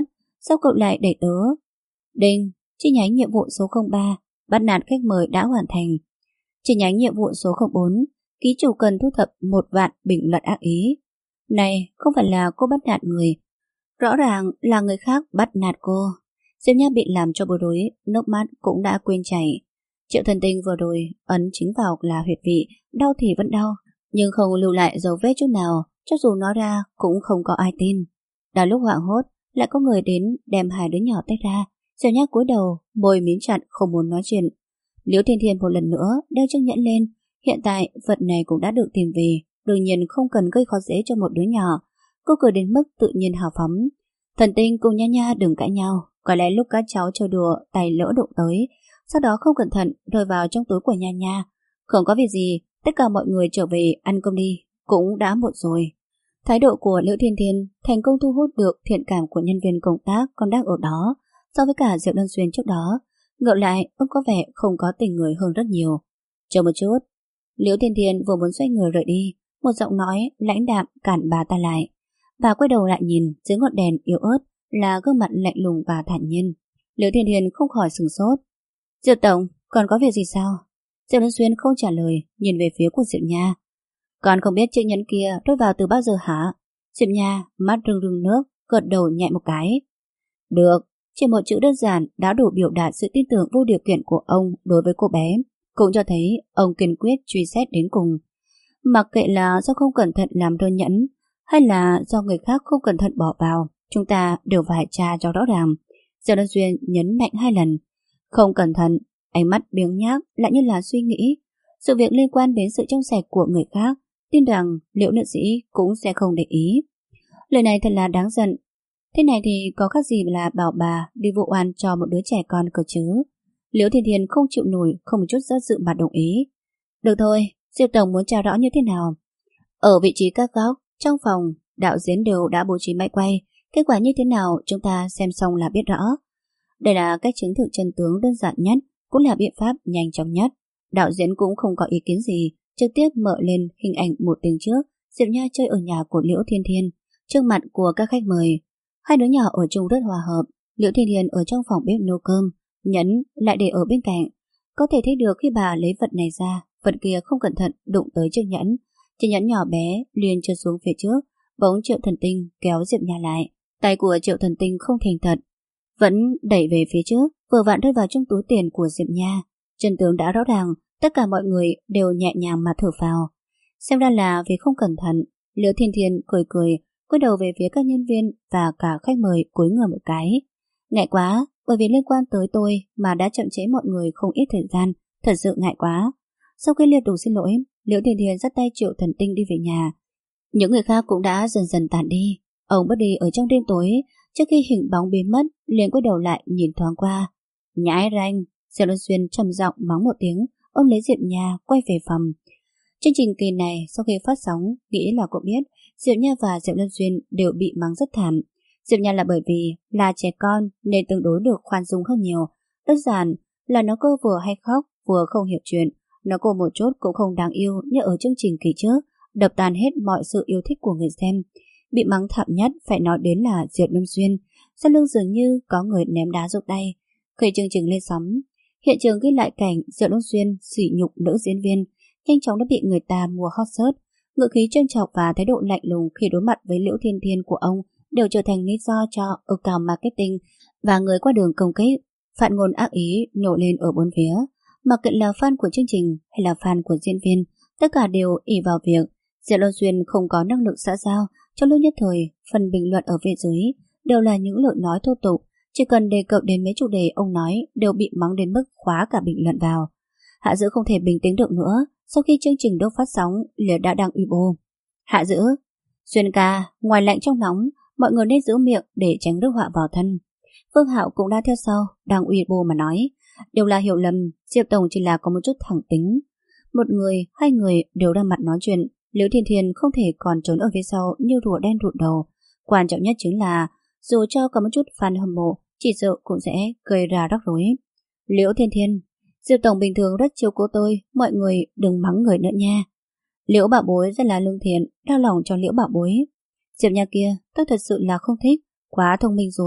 sao cậu lại đẩy tớ? Đinh, chi nhánh nhiệm vụ số 03, bắt nạt khách mời đã hoàn thành. Chi nhánh nhiệm vụ số 04, ký chủ cần thu thập 1 vạn bình luận ác ý. Này, không phải là cô bắt nạt người, rõ ràng là người khác bắt nạt cô. Diệp Nha bị làm cho bối rối, nước mắt cũng đã quên chảy. Triệu Thần Tinh vừa rồi ấn chính vào là huyệt vị, đau thì vẫn đau, nhưng không lưu lại dấu vết chút nào, cho dù nói ra cũng không có ai tin. Đã lúc hoảng hốt, lại có người đến đem hai đứa nhỏ tách ra. Diệp Nha cúi đầu, môi mím chặt không muốn nói chuyện. Liễu Thiên Thiên một lần nữa đeo chiếc nhẫn lên. Hiện tại vật này cũng đã được tìm về, đương nhiên không cần gây khó dễ cho một đứa nhỏ. Cô cười đến mức tự nhiên hào phóng. Thần Tinh cùng Nha Nha đừng cãi nhau, có lẽ lúc các cháu chơi đùa tay lỡ đụng tới, sau đó không cẩn thận rơi vào trong túi của Nha Nha. Không có việc gì, tất cả mọi người trở về ăn cơm đi, cũng đã muộn rồi. Thái độ của Liễu Thiên Thiên thành công thu hút được thiện cảm của nhân viên công tác còn đang ở đó. So với cả Diệu Đơn Xuyên trước đó, ngược lại ông có vẻ không có tình người hơn rất nhiều. Chờ một chút. Liễu Thiên Thiên vừa muốn xoay người rời đi, một giọng nói lãnh đạm cản bà ta lại. Bà quay đầu lại nhìn, dưới ngọn đèn yếu ớt là gương mặt lạnh lùng và thản nhiên. Liễu Thiên Thiên không khỏi sửng sốt. Diệu tổng, còn có việc gì sao? Diệu Đơn Xuyên không trả lời, nhìn về phía của Diệu Nha. Con không biết chiếc nhẫn kia rơi vào từ bao giờ hả? Diệu Nha mắt rưng rưng nước, gật đầu nhẹ một cái. Được, chỉ một chữ đơn giản đã đủ biểu đạt sự tin tưởng vô điều kiện của ông đối với cô bé, cũng cho thấy ông kiên quyết truy xét đến cùng. Mặc kệ là do không cẩn thận làm rơi nhẫn, hay là do người khác không cẩn thận bỏ vào, chúng ta đều phải tra cho rõ ràng. Diệu Đơn Xuyên nhấn mạnh 2 lần. Không cẩn thận, ánh mắt biếng nhác lại như là suy nghĩ. Sự việc liên quan đến sự trong sạch của người khác, tin rằng Liễu nữ sĩ cũng sẽ không để ý. Lời này thật là đáng giận. Thế này thì có khác gì là bảo bà đi vụ oan cho một đứa trẻ con cơ chứ? Liễu Thiên Thiên không chịu nổi, không một chút do dự mà đồng ý. Được thôi, Diệp tổng muốn tra rõ như thế nào? Ở vị trí các góc, trong phòng, đạo diễn đều đã bố trí máy quay. Kết quả như thế nào chúng ta xem xong là biết rõ. Đây là cách chứng thực chân tướng đơn giản nhất, cũng là biện pháp nhanh chóng nhất. Đạo diễn cũng không có ý kiến gì, trực tiếp mở lên hình ảnh một tiếng trước. Diệp Nha chơi ở nhà của Liễu Thiên Thiên, trước mặt của các khách mời. Hai đứa nhỏ ở chung rất hòa hợp. Liễu Thiên Thiên ở trong phòng bếp nấu cơm, nhẫn lại để ở bên cạnh. Có thể thấy được khi bà lấy vật này ra, vật kia không cẩn thận đụng tới chiếc nhẫn. Chiếc nhẫn nhỏ bé liền trượt xuống phía trước, bỗng Triệu Thần Tinh kéo Diệp Nha lại. Tay của Triệu Thần Tinh không thành thật, vẫn đẩy về phía trước, vừa vặn rơi vào trong túi tiền của Diệp Nha. Chân tướng đã rõ ràng, tất cả mọi người đều nhẹ nhàng mà thở phào. Xem ra là vì không cẩn thận. Liễu Thiên Thiên cười cười, quay đầu về phía các nhân viên và cả khách mời cúi người một cái. Ngại quá, bởi vì liên quan tới tôi mà đã chậm trễ mọi người không ít thời gian, thật sự ngại quá. Sau khi liên tục xin lỗi, Liễu Thiên Thiên dắt tay Triệu Thần Tinh đi về nhà. Những người khác cũng đã dần dần tản đi. Ông bước đi ở trong đêm tối, trước khi hình bóng biến mất, liền quay đầu lại nhìn thoáng qua. Nhãi ranh, Diệu Đơn Xuyên trầm giọng mắng một tiếng, ông lấy Diệp Nha quay về phòng. Chương trình kỳ này sau khi phát sóng, nghĩ là cũng biết, Diệp Nha và Diệu Đơn Xuyên đều bị mắng rất thảm. Diệp Nha là bởi vì là trẻ con nên tương đối được khoan dung hơn nhiều. Đơn giản là nó cô vừa hay khóc, vừa không hiểu chuyện. Nó cô một chút cũng không đáng yêu như ở chương trình kỳ trước, đập tan hết mọi sự yêu thích của người xem. Bị mắng thảm nhất phải nói đến là Diệp Đơn Xuyên. Sau lưng dường như có người ném đá rụt tay. Khi chương trình lên sóng, hiện trường ghi lại cảnh Diệu Đơn Xuyên sỉ nhục nữ diễn viên, nhanh chóng đã bị người ta mua hot search. Ngữ khí trân trọng và thái độ lạnh lùng khi đối mặt với Liễu Thiên Thiên của ông đều trở thành lý do cho account marketing và người qua đường công kích. Phản ngôn ác ý nổ lên ở bốn phía. Mặc kệ là fan của chương trình hay là fan của diễn viên, tất cả đều ỷ vào việc Diệu Đơn Xuyên không có năng lực xã giao. Trong lúc nhất thời, phần bình luận ở phía dưới đều là những lời nói thô tục. Chỉ cần đề cập đến mấy chủ đề ông nói đều bị mắng đến mức khóa cả bình luận vào. Hạ Dữ không thể bình tĩnh được nữa. Sau khi chương trình được phát sóng, liền đã đăng uy bô. Hạ Dữ, Xuyên ca, ngoài lạnh trong nóng, mọi người nên giữ miệng để tránh rước họa vào thân. Phương Hạo cũng đã theo sau, đăng uy bô mà nói. Đều là hiểu lầm, Diệp tổng chỉ là có một chút thẳng tính. Một người, hai người đều ra mặt nói chuyện. Liễu Thiên Thiên không thể còn trốn ở phía sau như rùa đen rụt đầu. Quan trọng nhất chính là dù cho có một chút fan hâm mộ, chỉ sợ cũng sẽ gây ra rắc rối. Liễu Thiên Thiên, Diệp tổng bình thường rất chiếu cố tôi, mọi người đừng mắng người nữa nha. Liễu Bảo Bối rất là lương thiện, đau lòng cho Liễu Bảo Bối. Diệp Nha kia, tôi thật sự là không thích, quá thông minh rồi,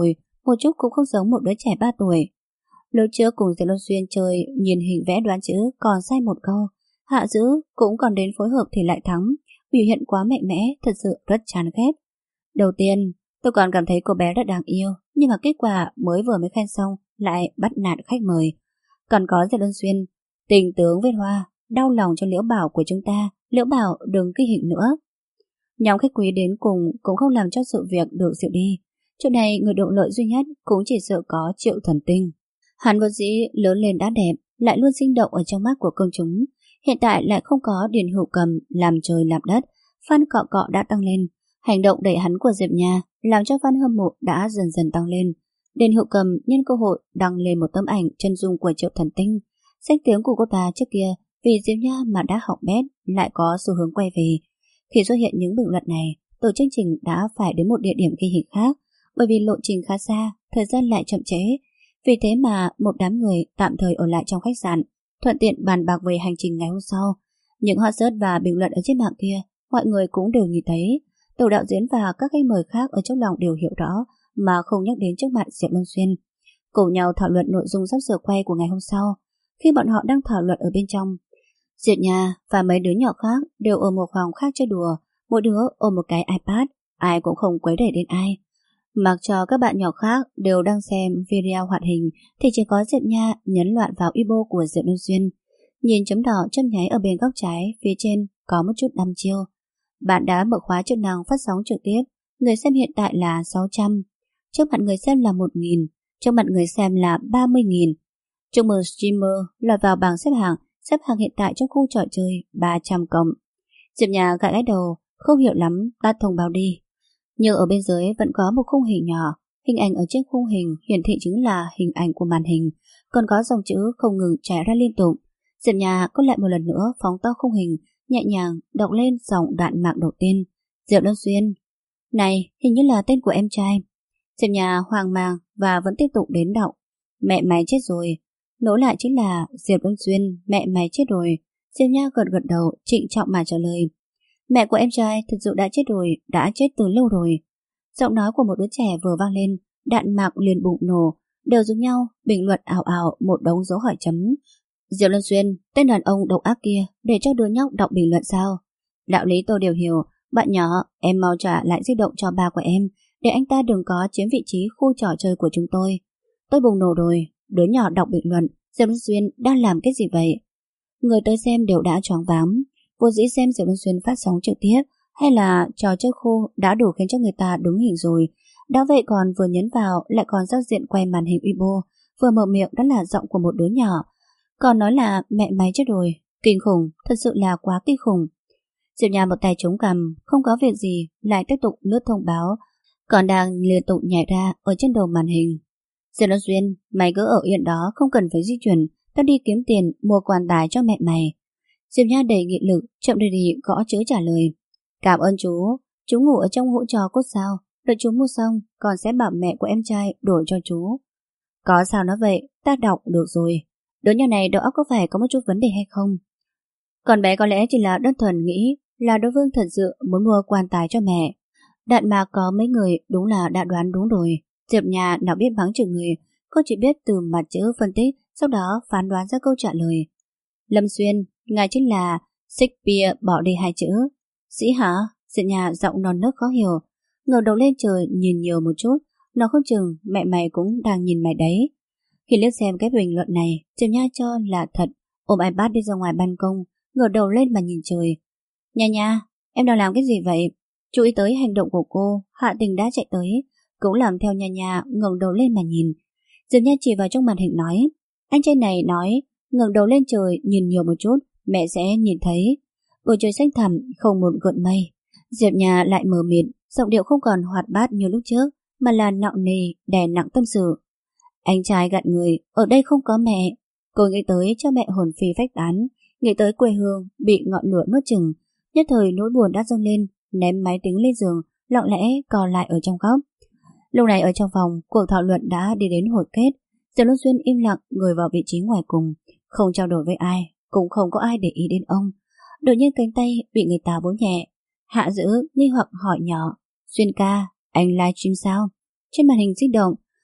một chút cũng không giống một đứa trẻ 3 tuổi. Lúc trước cùng Diệp Luân Xuyên chơi, nhìn hình vẽ đoán chữ còn sai một câu, Hạ Dữ cũng còn đến phối hợp thì lại thắng, biểu hiện quá mạnh mẽ, thật sự rất chán ghét. Đầu tiên, tôi còn cảm thấy cô bé rất đáng yêu, nhưng mà kết quả mới vừa mới khen xong lại bắt nạt khách mời. Còn có Diệp Luân Xuyên, tình tướng với Hoa, đau lòng cho Liễu Bảo của chúng ta, Liễu Bảo đừng ghi hình nữa. Nhóm khách quý đến cùng cũng không làm cho sự việc được dịu đi. Chỗ này người độ lợi duy nhất cũng chỉ sợ có Triệu Thần Tinh. Hắn vốn dĩ lớn lên đã đẹp, lại luôn sinh động ở trong mắt của công chúng. Hiện tại lại không có Điền Hữu Cầm làm trời làm đất, fan cọ cọ đã tăng lên. Hành động đẩy hắn của Diệp Nha làm cho fan hâm mộ đã dần dần tăng lên. Điền Hữu Cầm nhân cơ hội đăng lên một tấm ảnh chân dung của Triệu Thần Tinh. Danh tiếng của cô ta trước kia vì Diệp Nha mà đã hỏng bét lại có xu hướng quay về. Khi xuất hiện những bình luận này, tổ chương trình đã phải đến một địa điểm ghi hình khác, bởi vì lộ trình khá xa, thời gian lại chậm trễ. Vì thế mà một đám người tạm thời ở lại trong khách sạn, thuận tiện bàn bạc về hành trình ngày hôm sau. Những hot search và bình luận ở trên mạng kia, mọi người cũng đều nhìn thấy. Tổ đạo diễn và các khách mời khác ở trong lòng đều hiểu rõ mà không nhắc đến trước mặt Diệp Luân Xuyên. Cùng nhau thảo luận nội dung sắp sửa quay của ngày hôm sau. Khi bọn họ đang thảo luận ở bên trong, Diệp Nha và mấy đứa nhỏ khác đều ở một phòng khác chơi đùa, mỗi đứa ôm một cái iPad, ai cũng không quấy rầy đến ai. Mặc cho các bạn nhỏ khác đều đang xem video hoạt hình thì chỉ có Diệp Nha nhấn loạn vào Weibo của Diệp Luân Xuyên. Nhìn chấm đỏ chớp nháy ở bên góc trái phía trên có một chút đăm chiêu. Bạn đã mở khóa chức năng phát sóng trực tiếp, người xem hiện tại là 600, trước mặt người xem là 1.000, trước mặt người xem là 30.000. Chúc mừng streamer lọt vào bảng xếp hạng hiện tại trong khu trò chơi 300 cộng. Diệp Nha gãi gãi đầu, không hiểu lắm, tắt thông báo đi. Nhưng ở bên dưới vẫn có một khung hình nhỏ, hình ảnh ở trên khung hình hiển thị chính là hình ảnh của màn hình, còn có dòng chữ không ngừng chạy ra liên tục. Diệp Nha có lại một lần nữa phóng to khung hình, nhẹ nhàng đọc lên dòng đoạn mạng đầu tiên. Diệp Luân Xuyên. Này, hình như là tên của em trai. Diệp Nha hoang mang và vẫn tiếp tục đến đọc. Mẹ mày chết rồi. Nối lại chính là Diệp Luân Xuyên, mẹ mày chết rồi. Diệp Nha gật gật đầu, trịnh trọng mà trả lời. Mẹ của em trai thực sự đã chết rồi, đã chết từ lâu rồi. Giọng nói của một đứa trẻ vừa vang lên, đạn mạc liền bùng nổ, đều giống nhau, bình luận ảo ảo một đống dấu hỏi chấm. Diệp Luân Xuyên, tên đàn ông độc ác kia, để cho đứa nhóc đọc bình luận sao? Đạo lý tôi đều hiểu, bạn nhỏ, em mau trả lại di động cho ba của em, để anh ta đừng có chiếm vị trí khu trò chơi của chúng tôi. Tôi bùng nổ rồi, đứa nhỏ đọc bình luận, Diệp Luân Xuyên đang làm cái gì vậy? Người tới xem đều đã choáng váng. Vô dĩ xem Diệp Luân Xuyên phát sóng trực tiếp hay là trò chơi khô đã đủ khiến cho người ta đứng hình rồi. Đã vậy còn vừa nhấn vào lại còn giao diện quay màn hình Weibo, vừa mở miệng đã là giọng của một đứa nhỏ. Còn nói là mẹ máy chết rồi. Kinh khủng, thật sự là quá kinh khủng. Diệp Nha một tay chống cằm, không có việc gì, lại tiếp tục lướt thông báo, còn đang liên tục nhảy ra ở trên đầu màn hình. Diệp Luân Xuyên, mày cứ ở yên đó, không cần phải di chuyển, tao đi kiếm tiền mua quan tài cho mẹ mày. Diệp Nha đầy nghị lực, chậm đi đi gõ chữ trả lời. Cảm ơn chú ngủ ở trong hũ trò cốt sao, đợi chú mua xong, con sẽ bảo mẹ của em trai đổi cho chú. Có sao nói vậy, ta đọc được rồi. Đứa nhỏ này đầu óc có phải có một chút vấn đề hay không? Còn bé có lẽ chỉ là đơn thuần nghĩ là đối phương thật sự muốn mua quan tài cho mẹ. Đạn mà có mấy người đúng là đã đoán đúng rồi. Diệp Nha nào biết mắng chửi người, cô chỉ biết từ mặt chữ phân tích, sau đó phán đoán ra câu trả lời. Lâm Xuyên, ngài chính là Shakespeare bỏ đi 2 chữ. Sĩ hả? Diệp Nha giọng non nớt khó hiểu, ngẩng đầu lên trời nhìn nhiều một chút, nó không chừng mẹ mày cũng đang nhìn mày đấy. Khi liếc xem cái bình luận này, Diệp Nha cho là thật, ôm iPad đi ra ngoài ban công, ngẩng đầu lên mà nhìn trời. Nha Nha, em đang làm cái gì vậy? Chú ý tới hành động của cô, Hạ Tình đã chạy tới, cũng làm theo Nha Nha, ngẩng đầu lên mà nhìn. Diệp Nha chỉ vào trong màn hình nói, anh trai này nói, ngẩng đầu lên trời nhìn nhiều một chút, mẹ sẽ nhìn thấy. Bầu trời xanh thẳm, không một gợn mây. Diệp Nha lại mờ mịt, giọng điệu không còn hoạt bát như lúc trước, mà là nặng nề, đè nặng tâm sự. Anh trai gạt người, ở đây không có mẹ. Cô nghĩ tới cho mẹ hồn phi phách tán, nghĩ tới quê hương bị ngọn lửa nuốt chửng, nhất thời nỗi buồn đã dâng lên, ném máy tính lên giường, lặng lẽ co lại ở trong góc. Lúc này ở trong phòng, cuộc thảo luận đã đi đến hồi kết. Diệp Luân Xuyên im lặng ngồi vào vị trí ngoài cùng, không trao đổi với ai, cũng không có ai để ý đến ông. Đột nhiên cánh tay bị người ta vỗ nhẹ. Hạ Dữ nghi hoặc hỏi nhỏ, Xuyên ca, anh livestream sao? Trên màn hình di động,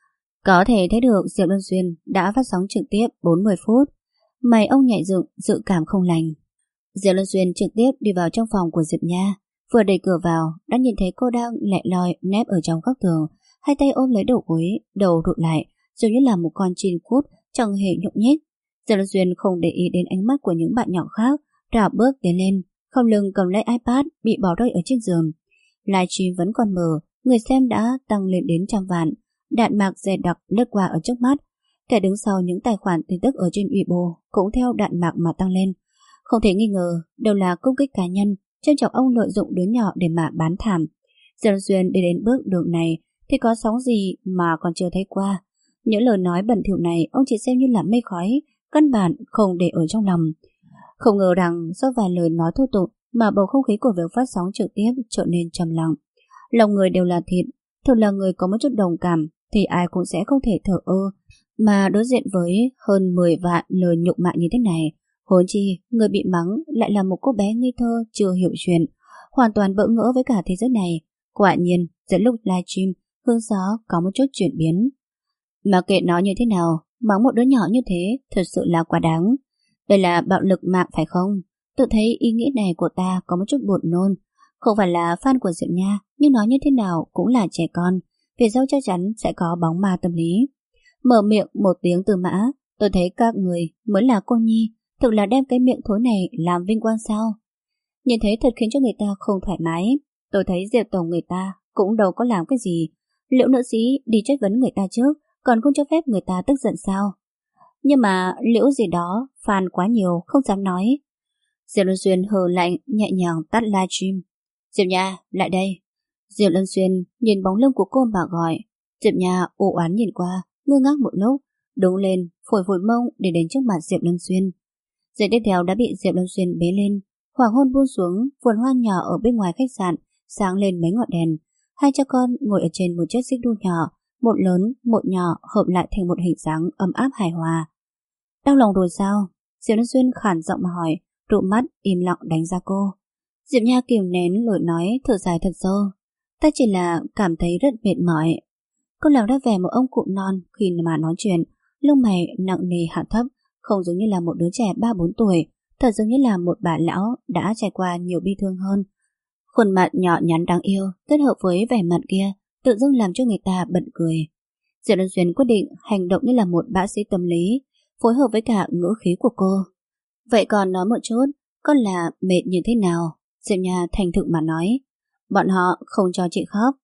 Có thể thấy được Diệp Luân Xuyên đã phát sóng trực tiếp 40 phút. Mày ông nhảy dựng, dự cảm không lành. Diệp Luân Xuyên trực tiếp đi vào trong phòng của Diệp Nha. Vừa đẩy cửa vào, đã nhìn thấy cô đang lẹ loi nép ở trong góc tường, hai tay ôm lấy đầu gối, đầu rụt lại, giống như là một con chim cút, chẳng hề nhúc nhích. Diệp Luân Xuyên không để ý đến ánh mắt của những bạn nhỏ khác, rảo bước tiến lên, không lưng cầm lấy iPad bị bỏ rơi ở trên giường. Livestream vẫn còn mở, người xem đã tăng lên đến trăm vạn, đạn mạc dày đặc lướt qua ở trước mắt. Kẻ đứng sau những tài khoản tin tức ở trên Weibo cũng theo đạn mạc mà tăng lên. Không thể nghi ngờ, đều là công kích cá nhân, trân trọng ông lợi dụng đứa nhỏ để mà bán thảm. Diệp Duyên đi đến bước đường này thì có sóng gì mà còn chưa thấy qua. Những lời nói bẩn thỉu này ông chỉ xem như là mây khói, căn bản không để ở trong lòng. Không ngờ rằng do vài lời nói thô tục mà bầu không khí của việc phát sóng trực tiếp trở nên trầm lặng. Lòng người đều là thịt, thường là người có một chút đồng cảm thì ai cũng sẽ không thể thờ ơ mà đối diện với hơn 10 vạn lời nhục mạ như thế này. Huống chi người bị mắng lại là một cô bé ngây thơ chưa hiểu chuyện, hoàn toàn bỡ ngỡ với cả thế giới này. Quả nhiên giữa lúc livestream hương gió có một chút chuyển biến. Mà kệ nó như thế nào, mắng một đứa nhỏ như thế thật sự là quá đáng. Đây là bạo lực mạng phải không? Tự thấy ý nghĩ này của ta có một chút buồn nôn. Không phải là fan của Diệp Nha, nhưng nói như thế nào cũng là trẻ con, về sau chắc chắn sẽ có bóng ma tâm lý. Mở miệng một tiếng từ mã, tôi thấy các người mới là cô nhi, thực là đem cái miệng thối này làm vinh quang sao? Nhìn thấy thật khiến cho người ta không thoải mái. Tôi thấy Diệp tổng người ta cũng đâu có làm cái gì. Liệu nữ sĩ đi chất vấn người ta trước, còn không cho phép người ta tức giận sao? Nhưng mà liễu gì đó, fan quá nhiều, không dám nói. Diệp Luân Xuyên hờ lạnh, nhẹ nhàng tắt livestream. Diệp Nha, lại đây. Diệp Luân Xuyên nhìn bóng lưng của cô mà gọi. Diệp Nha u oán nhìn qua, ngơ ngác một lúc, đứng lên, phổi phổi mông để đến trước mặt Diệp Luân Xuyên. Giây tiếp theo đã bị Diệp Luân Xuyên bế lên, hoàng hôn buông xuống, vườn hoa nhỏ ở bên ngoài khách sạn sáng lên mấy ngọn đèn. Hai cha con ngồi ở trên một chiếc xích đu nhỏ, một lớn, một nhỏ hợp lại thành một hình dáng ấm áp hài hòa. Đau lòng rồi sao? Diệp Luân Xuyên khản giọng mà hỏi, trụ mắt im lặng đánh giá cô. Diệp Nha kìm nén lời nói, thở dài thật sâu. Ta chỉ là cảm thấy rất mệt mỏi. Cô làm ra vẻ một ông cụ non khi mà nói chuyện, lông mày nặng nề hạ thấp, không giống như là một đứa trẻ 3-4 tuổi, thật giống như là một bà lão đã trải qua nhiều bi thương hơn. Khuôn mặt nhỏ nhắn đáng yêu kết hợp với vẻ mặt kia tự dưng làm cho người ta bật cười. Diệp Luân Xuyên quyết định hành động như là một bác sĩ tâm lý, phối hợp với cả ngữ khí của cô. Vậy còn nói một chút, con là mệt như thế nào? Diệp Nha thành thực mà nói. Bọn họ không cho chị khóc.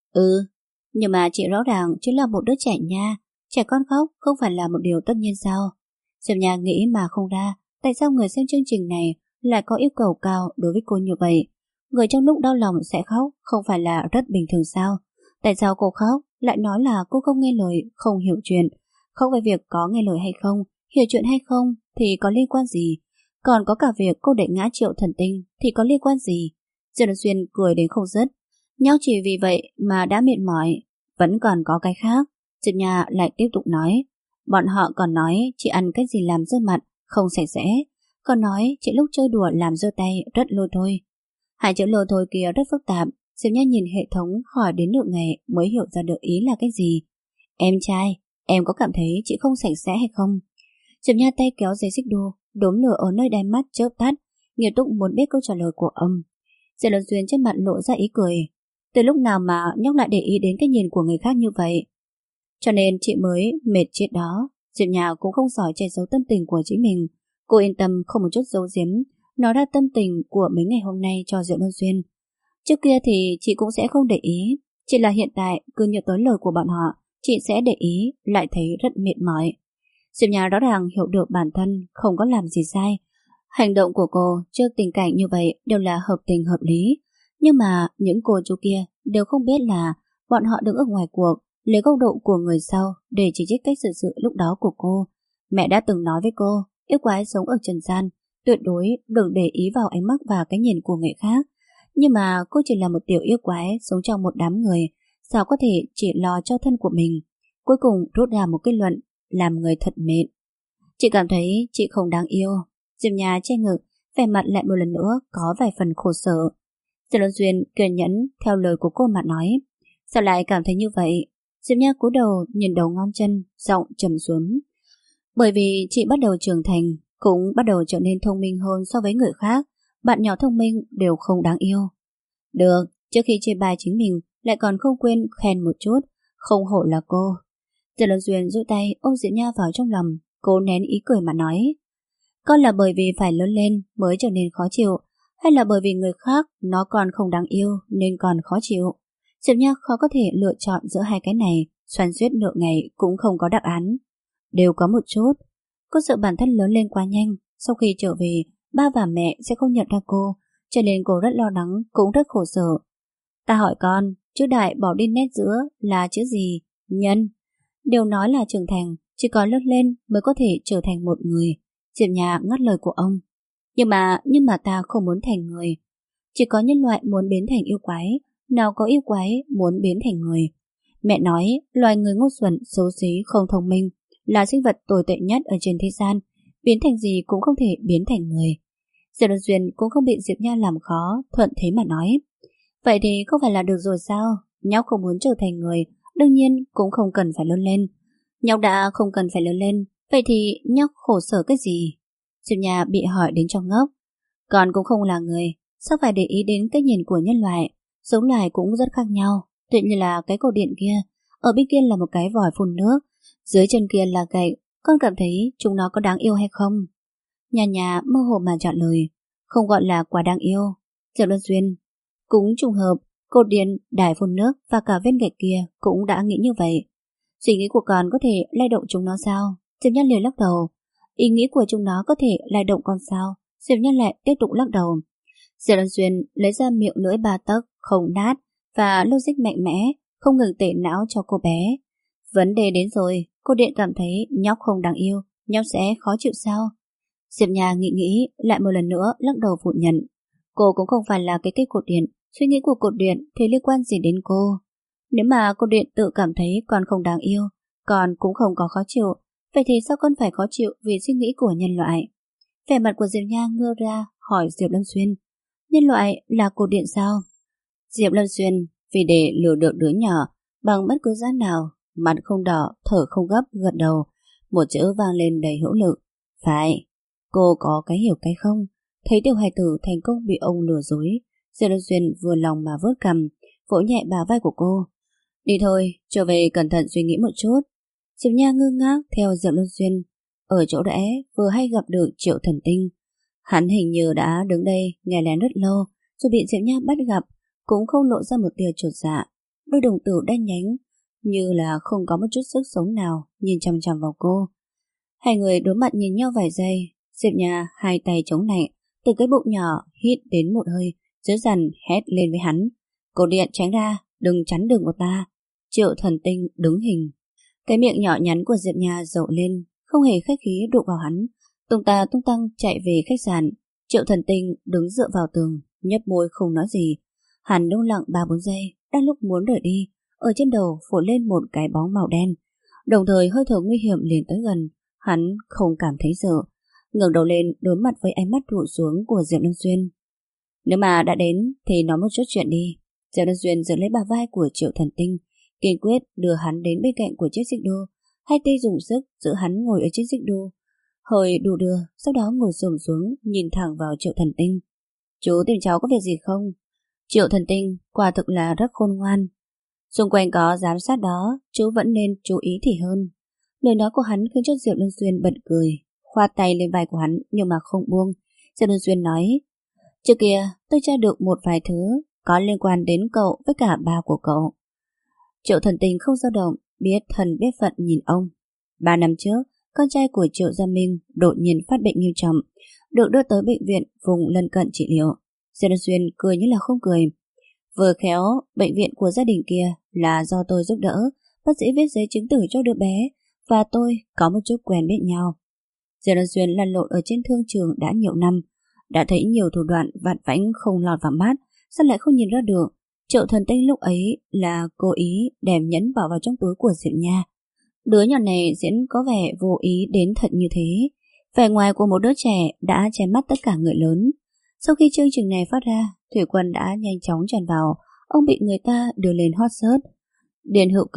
Nhưng mà chị rõ ràng chính là một đứa trẻ nha. Trẻ con khóc không phải là một điều tất nhiên sao? Diệp Nha nghĩ mà không ra tại sao người xem chương trình này lại có yêu cầu cao đối với cô như vậy. Người trong lúc đau lòng sẽ khóc không phải là rất bình thường sao? Tại sao cô khóc lại nói là cô không nghe lời, không hiểu chuyện? Không về việc có nghe lời hay không, hiểu chuyện hay không thì có liên quan gì? Còn có cả việc cô để ngã Triệu Thần Tinh thì có liên quan gì? Diệp Luân Xuyên cười đến không dứt. Nhau chỉ vì vậy mà đã mệt mỏi. Vẫn còn có cái khác. Diệp Nha lại tiếp tục nói. Bọn họ còn nói chị ăn cái gì làm dơ mặt, không sạch sẽ. Còn nói chị lúc chơi đùa làm dơ tay rất lôi thôi. Hai chữ lôi thôi kia rất phức tạp. Diệp Nha nhìn hệ thống hỏi đến nửa ngày mới hiểu ra được ý là cái gì. Em trai, em có cảm thấy chị không sạch sẽ hay không? Diệp Nha tay kéo dây xích đu, đốm lửa ở nơi đáy mắt chớp tắt, nghiêm túc muốn biết câu trả lời của ông. Diệp Luân Xuyên trên mặt lộ ra ý cười. Từ lúc nào mà nhóc lại để ý đến cái nhìn của người khác như vậy? Cho nên chị mới mệt chết đó. Diệp Nha cũng không giỏi che giấu tâm tình của chính mình. Cô yên tâm không một chút giấu giếm, nói ra tâm tình của mấy ngày hôm nay cho Diệp Luân Xuyên. Trước kia thì chị cũng sẽ không để ý, chỉ là hiện tại cứ nhớ tới lời của bọn họ, chị sẽ để ý, lại thấy rất mệt mỏi. Diệp Nha rõ ràng hiểu được bản thân không có làm gì sai. Hành động của cô trước tình cảnh như vậy đều là hợp tình hợp lý. Nhưng mà những cô chú kia đều không biết là bọn họ đứng ở ngoài cuộc, lấy góc độ của người sau để chỉ trích cách xử sự lúc đó của cô. Mẹ đã từng nói với cô, yêu quái sống ở trần gian, tuyệt đối đừng để ý vào ánh mắt và cái nhìn của người khác. Nhưng mà cô chỉ là một tiểu yêu quái sống trong một đám người, sao có thể chỉ lo cho thân của mình. Cuối cùng rút ra một kết luận, làm người thật mệt. Chị cảm thấy chị không đáng yêu. Diệp Nha che ngực, vẻ mặt lại một lần nữa có vài phần khổ sở. Diệp Luân Xuyên kiên nhẫn theo lời của cô mà nói. Sao lại cảm thấy như vậy? Diệp Nha cúi đầu nhìn đầu ngón chân, giọng trầm xuống. Bởi vì chị bắt đầu trưởng thành, cũng bắt đầu trở nên thông minh hơn so với người khác. Bạn nhỏ thông minh đều không đáng yêu. Được, trước khi chê bài chính mình lại còn không quên khen một chút. Không hổ là cô. Diệp Lâm Duyên duỗi tay ôm Diệp Nha vào trong lòng, cố nén ý cười mà nói. Con là bởi vì phải lớn lên mới trở nên khó chịu, hay là bởi vì người khác nó còn không đáng yêu nên còn khó chịu? Diệp Nha khó có thể lựa chọn giữa hai cái này, xoắn xuýt nửa ngày cũng không có đáp án. Đều có một chút. Cô sợ bản thân lớn lên quá nhanh, sau khi trở về, ba và mẹ sẽ không nhận ra cô, cho nên cô rất lo lắng, cũng rất khổ sở. Ta hỏi con, chữ đại bỏ đi nét giữa là chữ gì? Nhân. Đều nói là trưởng thành, chỉ có lớn lên mới có thể trở thành một người. Diệp Nha ngắt lời của ông. Nhưng mà ta không muốn thành người. Chỉ có nhân loại muốn biến thành yêu quái, nào có yêu quái muốn biến thành người. Mẹ nói, loài người ngu xuẩn, xấu xí, không thông minh là sinh vật tồi tệ nhất ở trên thế gian, biến thành gì cũng không thể biến thành người. Diệp Đơn Duyên cũng không bị Diệp Nha làm khó, thuận thế mà nói. Vậy thì không phải là được rồi sao? Nhóc không muốn trở thành người, đương nhiên cũng không cần phải lớn lên. Nhóc đã không cần phải lớn lên, vậy thì nhóc khổ sở cái gì? Diệp Nha bị hỏi đến trong ngốc. Con cũng không là người, sao phải để ý đến cái nhìn của nhân loại? Giống loài cũng rất khác nhau, tự như là cái cột điện kia, ở bên kia là một cái vòi phun nước, dưới chân kia là gậy, con cảm thấy chúng nó có đáng yêu hay không? Nhà nhà mơ hồ mà trả lời, không gọi là quá đáng yêu. Diệp Luân Duyên cũng trùng hợp, cột điện, đài phun nước và cả viên gạch kia cũng đã nghĩ như vậy. Suy nghĩ của con có thể lay động chúng nó sao? Diệp Nhân liền lắc đầu. Ý nghĩ của chúng nó có thể lay động con sao? Diệp Nhân lại tiếp tục lắc đầu. Diệp Luân Duyên lấy ra miệng lưỡi 3 tấc, không nát và logic mạnh mẽ, không ngừng tẩy não cho cô bé. Vấn đề đến rồi, cô điện cảm thấy nhóc không đáng yêu, nhóc sẽ khó chịu sao? Diệp Nha nghĩ lại một lần nữa lắc đầu phủ nhận. Cô cũng không phải là cái cây cột điện, suy nghĩ của cột điện thì liên quan gì đến cô? Nếu mà cột điện tự cảm thấy con không đáng yêu, con cũng không có khó chịu, vậy thì sao con phải khó chịu vì suy nghĩ của nhân loại? Vẻ mặt của Diệp Nha ngơ ra hỏi Diệp Lâm Xuyên. Nhân loại là cột điện sao? Diệp Lâm Xuyên vì để lừa được đứa nhỏ bằng bất cứ giá nào, mặt không đỏ, thở không gấp, gật đầu, một chữ vang lên đầy hữu lực. Phải, cô có cái hiểu cái không? Thấy tiểu hài tử thành công bị ông lừa dối, Diệp Lâm Xuyên vừa lòng mà vớt cằm, vỗ nhẹ bả vai của cô. Đi thôi, trở về cẩn thận suy nghĩ một chút. Diệp Nha ngơ ngác theo Diệp Lâm Xuyên. Ở chỗ rẽ vừa hay gặp được Triệu Thần Tinh. Hắn hình như đã đứng đây nghe lén rất lâu, rồi bị Diệp Nha bắt gặp, cũng không lộ ra một tia chột dạ. Đôi đồng tử đen nhánh, như là không có một chút sức sống nào, nhìn chằm chằm vào cô. Hai người đối mặt nhìn nhau vài giây. Diệp Nha hai tay chống lạnh, từ cái bụng nhỏ hít đến một hơi, dữ dằn hét lên với hắn. Cổ điện tránh ra, đừng chắn đường của ta. Triệu Thần Tinh đứng hình. Cái miệng nhỏ nhắn của Diệp Nha rộ lên, không hề khách khí đụng vào hắn. Tung ta tung tăng chạy về khách sạn. Triệu Thần Tinh đứng dựa vào tường, nhếch môi không nói gì. Hắn đông lặng 3-4 giây, đang lúc muốn rời đi, ở trên đầu phủ lên một cái bóng màu đen. Đồng thời hơi thở nguy hiểm liền tới gần, hắn không cảm thấy sợ, ngẩng đầu lên đối mặt với ánh mắt trụ xuống của Diệp Lâm Xuyên. Nếu mà đã đến thì nói một chút chuyện đi. Diệp Lâm Xuyên giật lấy bả vai của Triệu Thần Tinh, kiên quyết đưa hắn đến bên cạnh của chiếc xích đu, hai tay dùng sức giữ hắn ngồi ở chiếc xích đu. Hơi đu đưa, sau đó ngồi xổm xuống nhìn thẳng vào Triệu Thần Tinh. Chú tìm cháu có việc gì không? Triệu Thần Tinh quả thực là rất khôn ngoan. Xung quanh có giám sát đó, chú vẫn nên chú ý thì hơn. Lời nói của hắn khiến cho Diệp Luân Xuyên bật cười, khoa tay lên vai của hắn nhưng mà không buông. Diệp Luân Xuyên nói, trước kia tôi tra được một vài thứ có liên quan đến cậu với cả ba của cậu. Triệu Thần Tinh không dao động, biết thần biết phận nhìn ông. 3 năm trước, con trai của Triệu Gia Minh đột nhiên phát bệnh nghiêm trọng, được đưa tới bệnh viện vùng lân cận trị liệu. Diệp Luân Xuyên cười như là không cười. Vừa khéo, bệnh viện của gia đình kia là do tôi giúp đỡ, bác sĩ viết giấy chứng tử cho đứa bé, và tôi có một chút quen biết nhau. Diệp Luân Xuyên lăn lộn ở trên thương trường đã nhiều năm, đã thấy nhiều thủ đoạn vặt vãnh không lọt vào mắt, sao lại không nhìn ra được? Triệu Thần Tinh lúc ấy là cố ý đem nhẫn bỏ vào trong túi của Diệp Nha. Đứa nhỏ này diễn có vẻ vô ý đến thật như thế, vẻ ngoài của một đứa trẻ đã che mắt tất cả người lớn. Sau khi chương trình này phát ra, Thủy Quân đã nhanh chóng tràn vào, ông bị người ta đưa lên hot search. Điền Hữu Cầm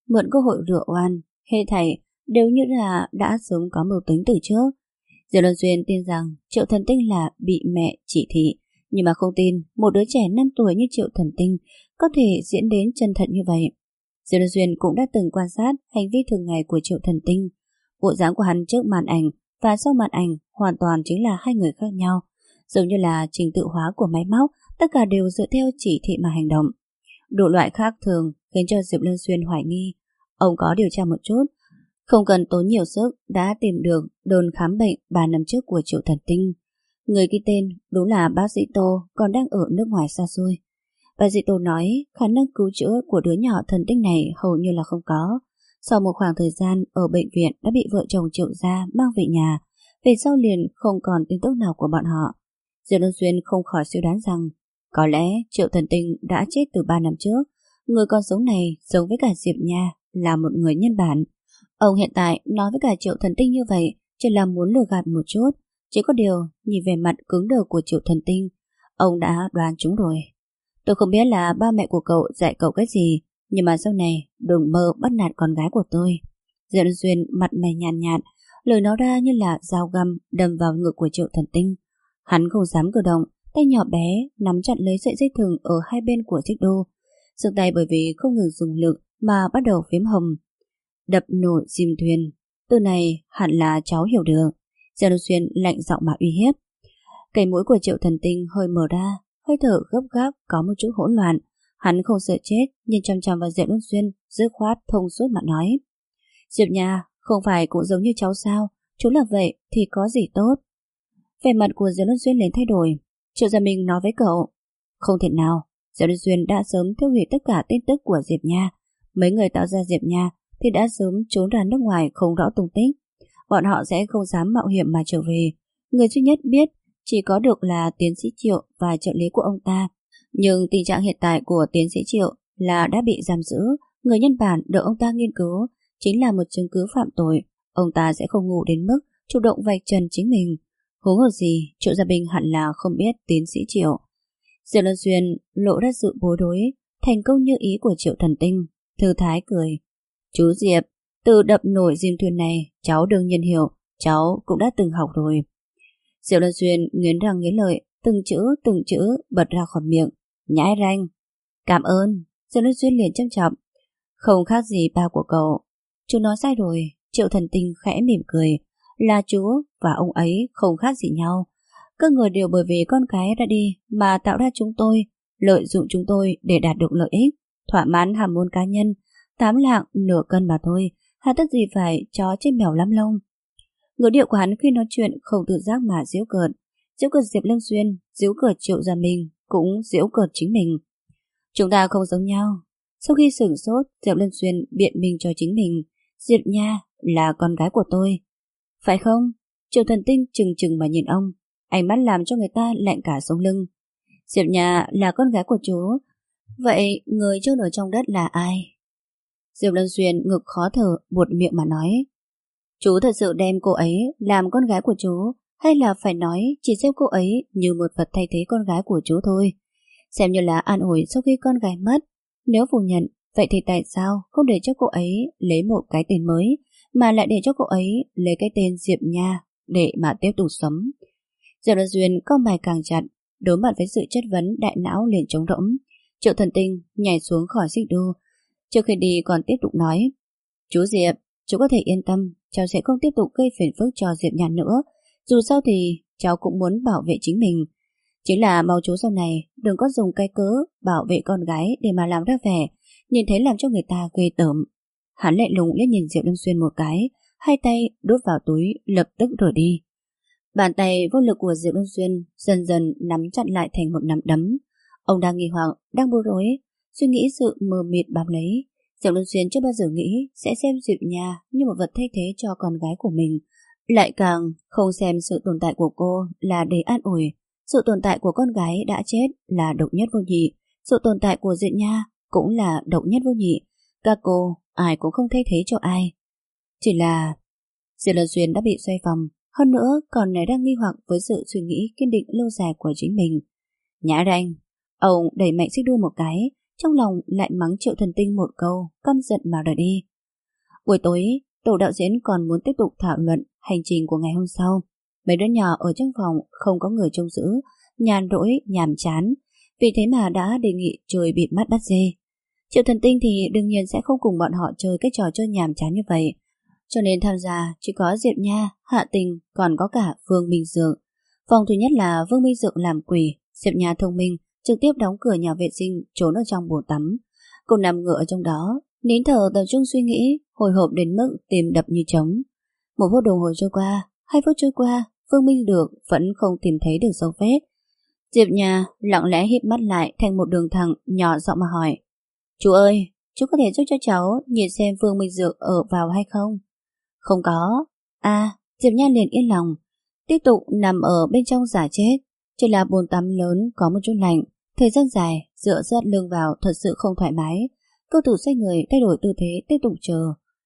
mượn cơ hội rửa oan, hết thảy đều như là đã sớm có mưu tính từ trước. Diệp Luân Xuyên tin rằng Triệu Thần Tinh là bị mẹ chỉ thị, nhưng mà không tin một đứa trẻ 5 tuổi như Triệu Thần Tinh có thể diễn đến chân thật như vậy. Diệp Luân Xuyên cũng đã từng quan sát hành vi thường ngày của Triệu Thần Tinh. Bộ dáng của hắn trước màn ảnh và sau màn ảnh hoàn toàn chính là hai người khác nhau, giống như là trình tự hóa của máy móc, tất cả đều dựa theo chỉ thị mà hành động. Đủ loại khác thường khiến cho Diệp Luân Xuyên hoài nghi. Ông có điều tra một chút, không cần tốn nhiều sức đã tìm được đồn khám bệnh 3 năm trước của Triệu Thần Tinh. Người ghi tên đúng là bác sĩ Tô, còn đang ở nước ngoài xa xôi. Bác sĩ Tô nói khả năng cứu chữa của đứa nhỏ thần tinh này hầu như là không có. Sau một khoảng thời gian ở bệnh viện đã bị vợ chồng Triệu gia mang về nhà, về sau liền không còn tin tức nào của bọn họ. Diệp Luân Xuyên không khỏi suy đoán rằng có lẽ Triệu Thần Tinh đã chết từ 3 năm trước. Người con sống này giống với cả Diệp Nha, là một người nhân bản. Ông hiện tại nói với cả Triệu Thần Tinh như vậy chỉ là muốn lừa gạt một chút. Chỉ có điều nhìn về mặt cứng đờ của Triệu Thần Tinh, ông đã đoán trúng rồi. Tôi không biết là ba mẹ của cậu dạy cậu cái gì, nhưng mà sau này đừng mơ bắt nạt con gái của tôi. Diệp Luân Xuyên mặt mày nhàn nhạt, lời nói ra như là dao găm đâm vào ngực của Triệu Thần Tinh. Hắn không dám cử động, tay nhỏ bé nắm chặt lấy sợi dây thừng ở hai bên của chiếc đô. Xương tay bởi vì không ngừng dùng lực mà bắt đầu phím hồng. Đập nổi chìm thuyền, từ này hẳn là cháu hiểu được. Diệp Luân Xuyên lạnh giọng mà uy hiếp. Cánh mũi của Triệu Thần Tinh hơi mở ra, hơi thở gấp gáp có một chút hỗn loạn. Hắn không sợ chết, nhìn chăm chăm vào Diệp Luân Xuyên, dứt khoát thông suốt mà nói: Diệp Nha, không phải cũng giống như cháu sao? Chú là vậy thì có gì tốt? Vẻ mặt của Diệp Luân Xuyên liền thay đổi. Triệu Gia Minh nói với cậu: Không thể nào, Diệp Luân Xuyên đã sớm tiêu hủy tất cả tin tức của Diệp Nha. Mấy người tạo ra Diệp Nha thì đã sớm trốn ra nước ngoài không rõ tung tích. Bọn họ sẽ không dám mạo hiểm mà trở về. Người duy nhất biết chỉ có được là tiến sĩ Triệu và trợ lý của ông ta. Nhưng tình trạng hiện tại của tiến sĩ Triệu là đã bị giam giữ. Người nhân bản được ông ta nghiên cứu chính là một chứng cứ phạm tội. Ông ta sẽ không ngu đến mức chủ động vạch trần chính mình. Huống hồ gì Triệu Gia Bình hẳn là không biết tiến sĩ Triệu. Diệp Luân Xuyên lộ ra sự bối rối, thành công như ý của Triệu Thần Tinh, thư thái cười: Chú Diệp, từ đập nổi diêm thuyền này cháu đương nhiên hiểu, cháu cũng đã từng học rồi. Diệp Luân Xuyên nghiến răng nghiến lợi, từng chữ bật ra khỏi miệng: Nhãi ranh. Cảm ơn. Diệp Luân Xuyên liền châm chọc: Không khác gì ba của cậu. Chú nói sai rồi. Triệu Thần Tinh khẽ mỉm cười: Là chú và ông ấy không khác gì nhau. Các người đều bởi vì con cái đã đi mà tạo ra chúng tôi, lợi dụng chúng tôi để đạt được lợi ích, thỏa mãn ham muốn cá nhân. 8 lạng nửa cân mà thôi, hà tất gì phải chó trên mèo lăm lông. Ngữ điệu của hắn khi nói chuyện không tự giác mà giễu cợt Diệp Luân Xuyên, giễu cợt Triệu Gia Minh, cũng giễu cợt chính mình. Chúng ta không giống nhau. Sau khi sửng sốt, Diệp Luân Xuyên biện minh cho chính mình: Diệp Nha là con gái của tôi. Phải không? Triệu Thần Tinh chừng chừng mà nhìn ông, ánh mắt làm cho người ta lạnh cả sống lưng. Diệp Nha là con gái của chú. Vậy người chôn ở trong đất là ai? Diệp Luân Xuyên ngực khó thở, buột miệng mà nói: Chú thật sự đem cô ấy làm con gái của chú, hay là phải nói chỉ xem cô ấy như một vật thay thế con gái của chú thôi, xem như là an ủi sau khi con gái mất. Nếu phủ nhận, vậy thì tại sao không để cho cô ấy lấy một cái tên mới, mà lại để cho cô ấy lấy cái tên Diệp Nha để mà tiếp tục sống? Diệp Luân Xuyên cau mày càng chặt, đối mặt với sự chất vấn đại não liền trống rỗng. Triệu Thần Tinh nhảy xuống khỏi xích đu, trước khi đi còn tiếp tục nói: Chú Diệp, chú có thể yên tâm, cháu sẽ không tiếp tục gây phiền phức cho Diệp Nhàn nữa. Dù sao thì cháu cũng muốn bảo vệ chính mình. Chính là mau chú sau này đừng có dùng cái cớ bảo vệ con gái để mà làm ra vẻ, nhìn thấy làm cho người ta ghê tởm. Hắn lạnh lùng liếc nhìn Diệp Luân Xuyên một cái, hai tay đút vào túi lập tức rời đi. Bàn tay vô lực của Diệp Luân Xuyên dần dần nắm chặt lại thành một nắm đấm. Ông đang nghi hoặc, đang bối rối, suy nghĩ sự mờ mịt bám lấy. Diệp Luân Xuyên chưa bao giờ nghĩ sẽ xem Diệp Nha như một vật thay thế cho con gái của mình, lại càng không xem sự tồn tại của cô là để an ủi. Sự tồn tại của con gái đã chết là độc nhất vô nhị, sự tồn tại của Diệp Nha cũng là độc nhất vô nhị. Các cô ai cũng không thay thế cho ai. Chỉ là Diệp Luân Xuyên đã bị xoay vòng, hơn nữa còn đang nghi hoặc với sự suy nghĩ kiên định lâu dài của chính mình. Nhã Đanh, ông đẩy mạnh xích đu một cái, trong lòng lại mắng Triệu Thần Tinh một câu, căm giận mà rời đi. Buổi tối, tổ đạo diễn còn muốn tiếp tục thảo luận hành trình của ngày hôm sau. Mấy đứa nhỏ ở trong phòng không có người trông giữ, nhàn rỗi, nhàm chán, vì thế mà đã đề nghị chơi bịt mắt bắt dê. Triệu Thần Tinh thì đương nhiên sẽ không cùng bọn họ chơi cái trò chơi nhàm chán như vậy, cho nên tham gia chỉ có Diệp Nha, Hạ Tình, còn có cả Vương Minh Dượng. Phòng thứ nhất là Vương Minh Dượng làm quỷ, Diệp Nha thông minh, trực tiếp đóng cửa nhà vệ sinh trốn ở trong bồn tắm. Cô nằm ngửa ở trong đó, nín thở tập trung suy nghĩ, hồi hộp đến mức tim đập như trống. 1 phút đồng hồ trôi qua, 2 phút trôi qua, Vương Minh Dượng vẫn không tìm thấy được dấu vết. Diệp Nha lặng lẽ híp mắt lại thành một đường thẳng, nhỏ giọng mà hỏi: "Chú ơi, chú có thể giúp cho cháu nhìn xem Vương Minh Dượng ở vào hay không?" "Không có." Diệp Nha liền yên lòng, tiếp tục nằm ở bên trong giả chết. Chỉ là bồn tắm lớn có một chút lạnh, thời gian dài dựa sát lưng vào thật sự không thoải mái. Cô thủ xoay người thay đổi tư thế tiếp tục chờ.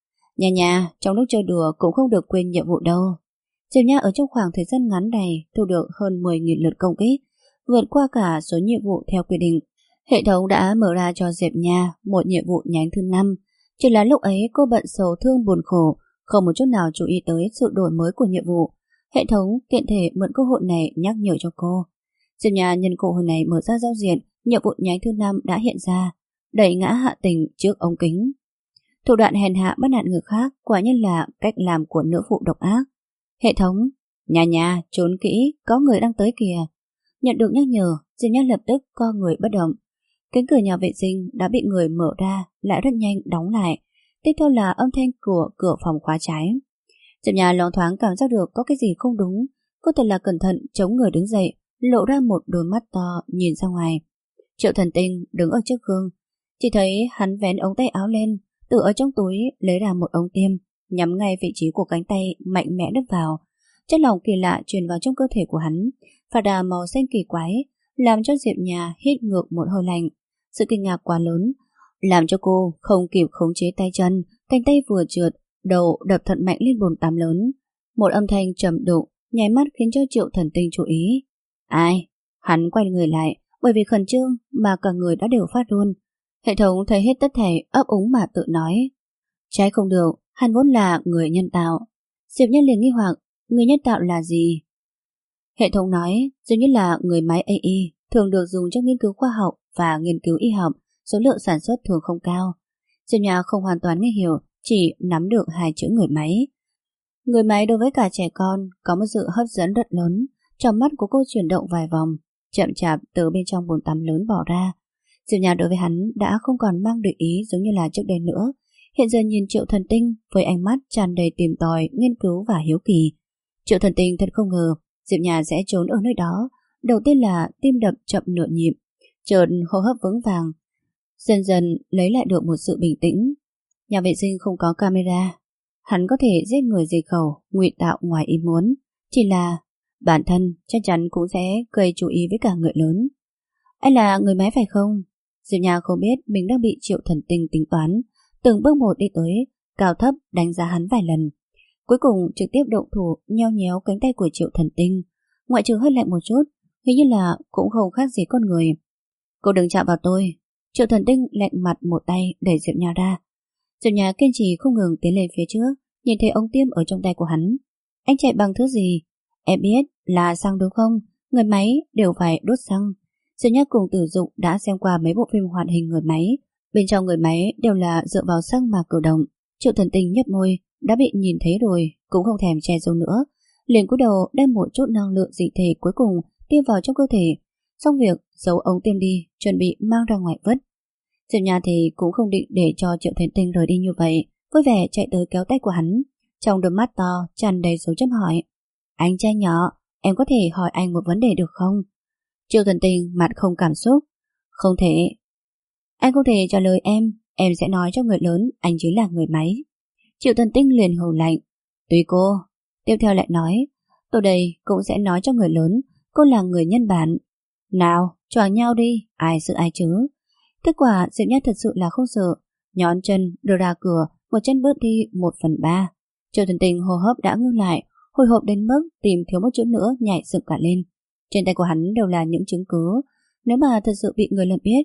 Nha, trong lúc chơi đùa cũng không được quên nhiệm vụ đâu. Diệp Nha ở trong khoảng thời gian ngắn này thu được hơn 10.000 lượt công kích, vượt qua cả số nhiệm vụ theo quy định. Hệ thống đã mở ra cho Diệp Nha một nhiệm vụ nhánh thứ 5. Chỉ là lúc ấy cô bận sầu thương buồn khổ, không một chút nào chú ý tới sự đổi mới của nhiệm vụ. Hệ thống tiện thể mượn cơ hội này nhắc nhở cho cô. Diệp Nha nhân cơ hội này mở ra giao diện, nhiệm vụ nhánh thứ 5 đã hiện ra, đẩy ngã Hạ Tình trước ống kính. Thủ đoạn hèn hạ bắt nạt người khác quả nhiên là cách làm của nữ phụ độc ác. Hệ thống: Nha, trốn kỹ, có người đang tới kìa. Nhận được nhắc nhở, Diệp Nha lập tức co người bất động. Cánh cửa nhà vệ sinh đã bị người mở ra, lại rất nhanh đóng lại. Tiếp theo là âm thanh của cửa phòng khóa trái. Diệp Nha loáng thoáng cảm giác được có cái gì không đúng. Cô thật là cẩn thận chống người đứng dậy, lộ ra một đôi mắt to nhìn ra ngoài. Triệu Thần Tinh đứng ở trước gương, chỉ thấy hắn vén ống tay áo lên, từ ở trong túi lấy ra một ống tiêm, nhắm ngay vị trí của cánh tay, mạnh mẽ đâm vào. Chất lỏng kỳ lạ truyền vào trong cơ thể của hắn, phả ra màu xanh kỳ quái, làm cho Diệp Nha hít ngược một hơi lạnh. Sự kinh ngạc quá lớn làm cho cô không kịp khống chế tay chân, cánh tay vừa trượt, đầu đập thật mạnh lên bồn tắm lớn. Một âm thanh trầm đục nháy mắt khiến cho Triệu Thần Tinh chú ý. Ai? Hắn quay người lại, bởi vì khẩn trương mà cả người đã đều phát run. Hệ thống thấy hết tất thảy, ấp úng mà tự nói: Trái không được, hắn vốn là người nhân tạo. Diệp Nhân liền nghi hoặc, người nhân tạo là gì? Hệ thống nói, dường như là người máy AI, thường được dùng cho nghiên cứu khoa học và nghiên cứu y học, số lượng sản xuất thường không cao. Diệp Nhà không hoàn toàn nghe hiểu, chỉ nắm được 2 chữ người máy. Người máy đối với cả trẻ con có một sự hấp dẫn rất lớn. Trong mắt của cô chuyển động vài vòng, chậm chạp từ bên trong bồn tắm lớn bỏ ra. Diệp Nhà đối với hắn đã không còn mang được ý giống như là trước đây nữa. Hiện giờ nhìn Triệu Thần Tinh với ánh mắt tràn đầy tìm tòi, nghiên cứu và hiếu kỳ. Triệu Thần Tinh thật không ngờ Diệp Nhà sẽ trốn ở nơi đó. Đầu tiên là tim đập chậm nửa nhịp, chợt hô hấp vững vàng, dần dần lấy lại được một sự bình tĩnh. Nhà vệ sinh không có camera, hắn có thể giết người diệt khẩu, ngụy tạo ngoài ý muốn. Chỉ là bản thân chắc chắn cũng sẽ gây chú ý với cả người lớn. Anh là người máy phải không? Diệp Nhà không biết mình đang bị Triệu Thần Tinh tính toán, từng bước một đi tới, cao thấp đánh giá hắn vài lần. Cuối cùng trực tiếp động thủ nheo nhéo cánh tay của Triệu Thần Tinh, ngoại trừ hơi lạnh một chút, hình như là cũng không khác gì con người. Cô đừng chạm vào tôi. Triệu Thần Tinh lạnh mặt một tay đẩy Diệp Nhà ra. Diệp Nhà kiên trì không ngừng tiến lên phía trước, nhìn thấy ống tiêm ở trong tay của hắn. Anh chạy bằng thứ gì? Em biết là xăng đúng không? Người máy đều phải đốt xăng. Diệp Nhà cùng Tử Dục đã xem qua mấy bộ phim hoạt hình người máy. Bên trong người máy đều là dựa vào xăng mà cử động. Triệu Thần Tinh nhếch môi, đã bị nhìn thấy rồi, cũng không thèm che giấu nữa. Liền cúi đầu đem một chút năng lượng dị thể cuối cùng tiêm vào trong cơ thể. Xong việc giấu ống tiêm đi, chuẩn bị mang ra ngoài vứt. Diệp Nhà thì cũng không định để cho Triệu Thần Tinh rời đi như vậy, vui vẻ chạy tới kéo tay của hắn, trong đôi mắt to tràn đầy dấu chấm hỏi. Anh trai nhỏ, em có thể hỏi anh một vấn đề được không? Triệu Thần Tinh mặt không cảm xúc. Không thể. Anh không thể trả lời em sẽ nói cho người lớn anh chính là người máy. Triệu Thần Tinh liền hừ lạnh. Tùy cô. Tiếp theo lại nói, tôi đây cũng sẽ nói cho người lớn cô là người nhân bản. Nào, choàng nhau đi, ai sợ ai chứ. Kết quả Diệp Nhất thật sự là không sợ, nhón chân đưa ra cửa, một chân bước đi 1/3. Triệu Thần Tinh hô hấp đã ngưng lại, hồi hộp đến mức tìm thiếu một chút nữa nhảy dựng cả lên. Trên tay của hắn đều là những chứng cứ, nếu mà thật sự bị người lớn biết,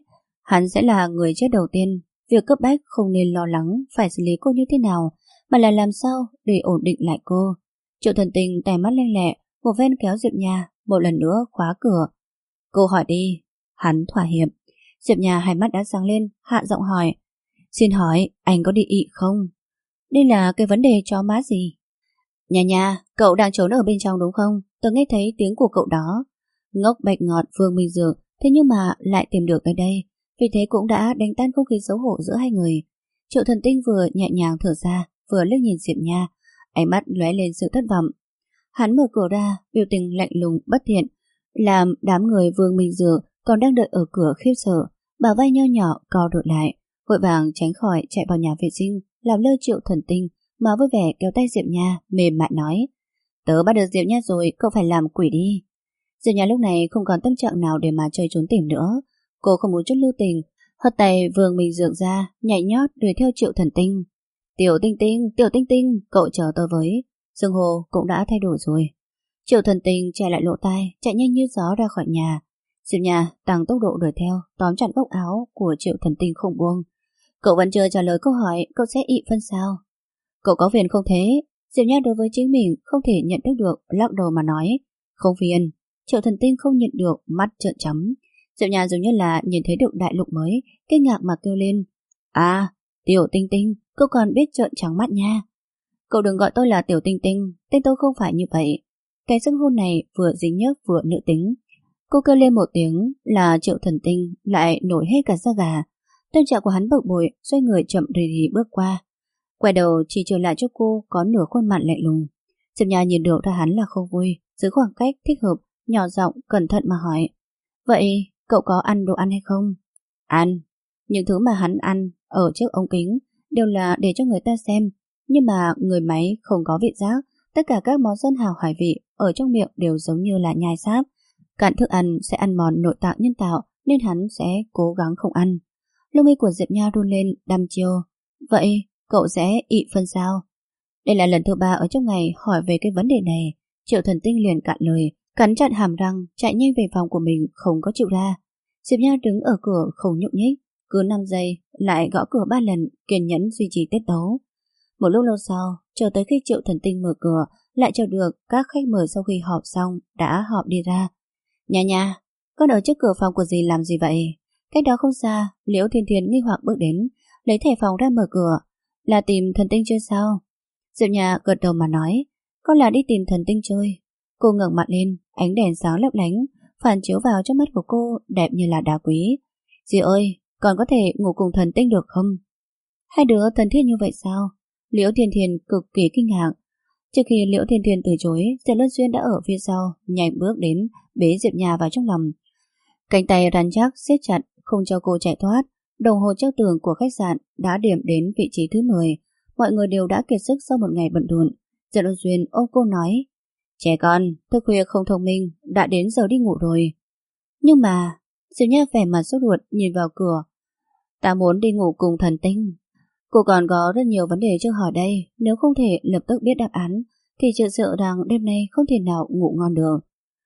Hắn sẽ là người chết đầu tiên. Việc cấp bách không nên lo lắng phải xử lý cô như thế nào, mà là làm sao để ổn định lại cô. Triệu Thần Tinh tay mắt lanh lẹ, một ven kéo Diệp Nha, một lần nữa khóa cửa. Cô hỏi đi. Hắn thỏa hiệp. Diệp Nha hai mắt đã sáng lên, hạ giọng hỏi. Xin hỏi, anh có đi ị không? Đây là cái vấn đề chó má gì? Nha nha, cậu đang trốn ở bên trong đúng không? Tớ nghe thấy tiếng của cậu đó. Ngốc bạch ngọt Vương Minh Dược, thế nhưng mà lại tìm được tới đây. Vì thế cũng đã đánh tan không khí xấu hổ giữa hai người. Triệu Thần Tinh vừa nhẹ nhàng thở ra, vừa liếc nhìn Diệp Nha, ánh mắt lóe lên sự thất vọng. Hắn mở cửa ra, biểu tình lạnh lùng bất thiện, làm đám người Vương Minh Dược còn đang đợi ở cửa khiếp sợ, bả vai nho nhỏ co rụt lại, vội vàng tránh khỏi chạy vào nhà vệ sinh, làm lơ Triệu Thần Tinh mà vui vẻ kéo tay Diệp Nha mềm mại nói: Tớ bắt được Diệp Nha rồi, cậu phải làm quỷ đi. Diệp Nha lúc này không còn tâm trạng nào để mà chơi trốn tìm nữa. Cô không muốn chút lưu tình, hất tay Vương Minh Dược ra, nhảy nhót đuổi theo Triệu Thần Tinh. Tiểu Tinh Tinh, cậu chờ tớ với. Xưng hô cũng đã thay đổi rồi. Triệu Thần Tinh che lại lỗ tai, chạy nhanh như gió ra khỏi nhà. Diệp Nha tăng tốc độ đuổi theo, tóm chặt góc áo của Triệu Thần Tinh không buông. Cậu vẫn chưa trả lời câu hỏi, cậu sẽ ị phân sao? Cậu có phiền không thế? Diệp Nha đối với chính mình không thể nhận thức được, lắc đầu mà nói. Không phiền. Triệu Thần Tinh không nhận được, mắt trợn trắng. Diệp Nha giống như là nhìn thấy được đại lục mới, kinh ngạc mà kêu lên. À, Tiểu Tinh Tinh, cậu còn biết trợn trắng mắt nha. Cậu đừng gọi tôi là Tiểu Tinh Tinh, tên tôi không phải như vậy. Cái xưng hôn này vừa dính nhớt vừa nữ tính. Cô kêu lên một tiếng là Triệu Thần Tinh lại nổi hết cả da gà. Tâm trạng của hắn bực bội, xoay người chậm rì rì bước qua. Quay đầu chỉ trở lại cho cô có nửa khuôn mặt lạnh lùng. Diệp Nha nhìn được ra hắn là không vui, giữ khoảng cách thích hợp, nhỏ giọng cẩn thận mà hỏi. Vậy cậu có ăn đồ ăn hay không? Ăn. Những thứ mà hắn ăn ở trước ống kính đều là để cho người ta xem. Nhưng mà người máy không có vị giác. Tất cả các món dân hào hải vị ở trong miệng đều giống như là nhai sáp. Cạn thức ăn sẽ ăn mòn nội tạng nhân tạo, nên hắn sẽ cố gắng không ăn. Lông mi của Diệp Nha run lên đăm chiêu. Vậy cậu sẽ ị phân sao? Đây là lần thứ 3 ở trong ngày hỏi về cái vấn đề này. Triệu Thần Tinh liền cạn lời, cắn chặt hàm răng, chạy nhanh về phòng của mình, không có chịu ra. Diệp Nha đứng ở cửa không nhúc nhích, cứ 5 giây lại gõ cửa 3 lần, kiên nhẫn duy trì tiết tấu. Một lúc lâu sau, chờ tới khi Triệu Thần Tinh mở cửa, lại chờ được các khách mời sau khi họp xong đã họp đi ra. Nha nha, con ở trước cửa phòng của dì làm gì vậy? Cách đó không xa, Liễu Thiên Thiên nghi hoặc bước đến, lấy thẻ phòng ra mở cửa. Là tìm thần tinh chơi sao? Diệp Nha gật đầu mà nói, con là đi tìm thần tinh chơi. Cô ngẩng mặt lên, ánh đèn sáng lấp lánh, phản chiếu vào trong mắt của cô đẹp như là đá quý. Dì ơi, con có thể ngủ cùng thần tinh được không? Hai đứa thân thiết như vậy sao? Liễu Thiên Thiên cực kỳ kinh ngạc. Trước khi Liễu Thiên Thiên từ chối, Diệp Luân Xuyên đã ở phía sau, nhanh bước đến, bế Diệp Nha vào trong lòng. Cánh tay rắn chắc siết chặt, không cho cô chạy thoát. Đồng hồ treo tường của khách sạn đã điểm đến vị trí thứ 10. Mọi người đều đã kiệt sức sau một ngày bận rộn. Diệp Luân Xuyên ôm cô nói, trẻ con, thức khuya không thông minh, đã đến giờ đi ngủ rồi. Nhưng mà, Diệp Nha vẻ mặt sốt ruột nhìn vào cửa. Ta muốn đi ngủ cùng thần tinh. Cô còn có rất nhiều vấn đề chưa hỏi đây. Nếu không thể lập tức biết đáp án thì chị sợ rằng đêm nay không thể nào ngủ ngon được.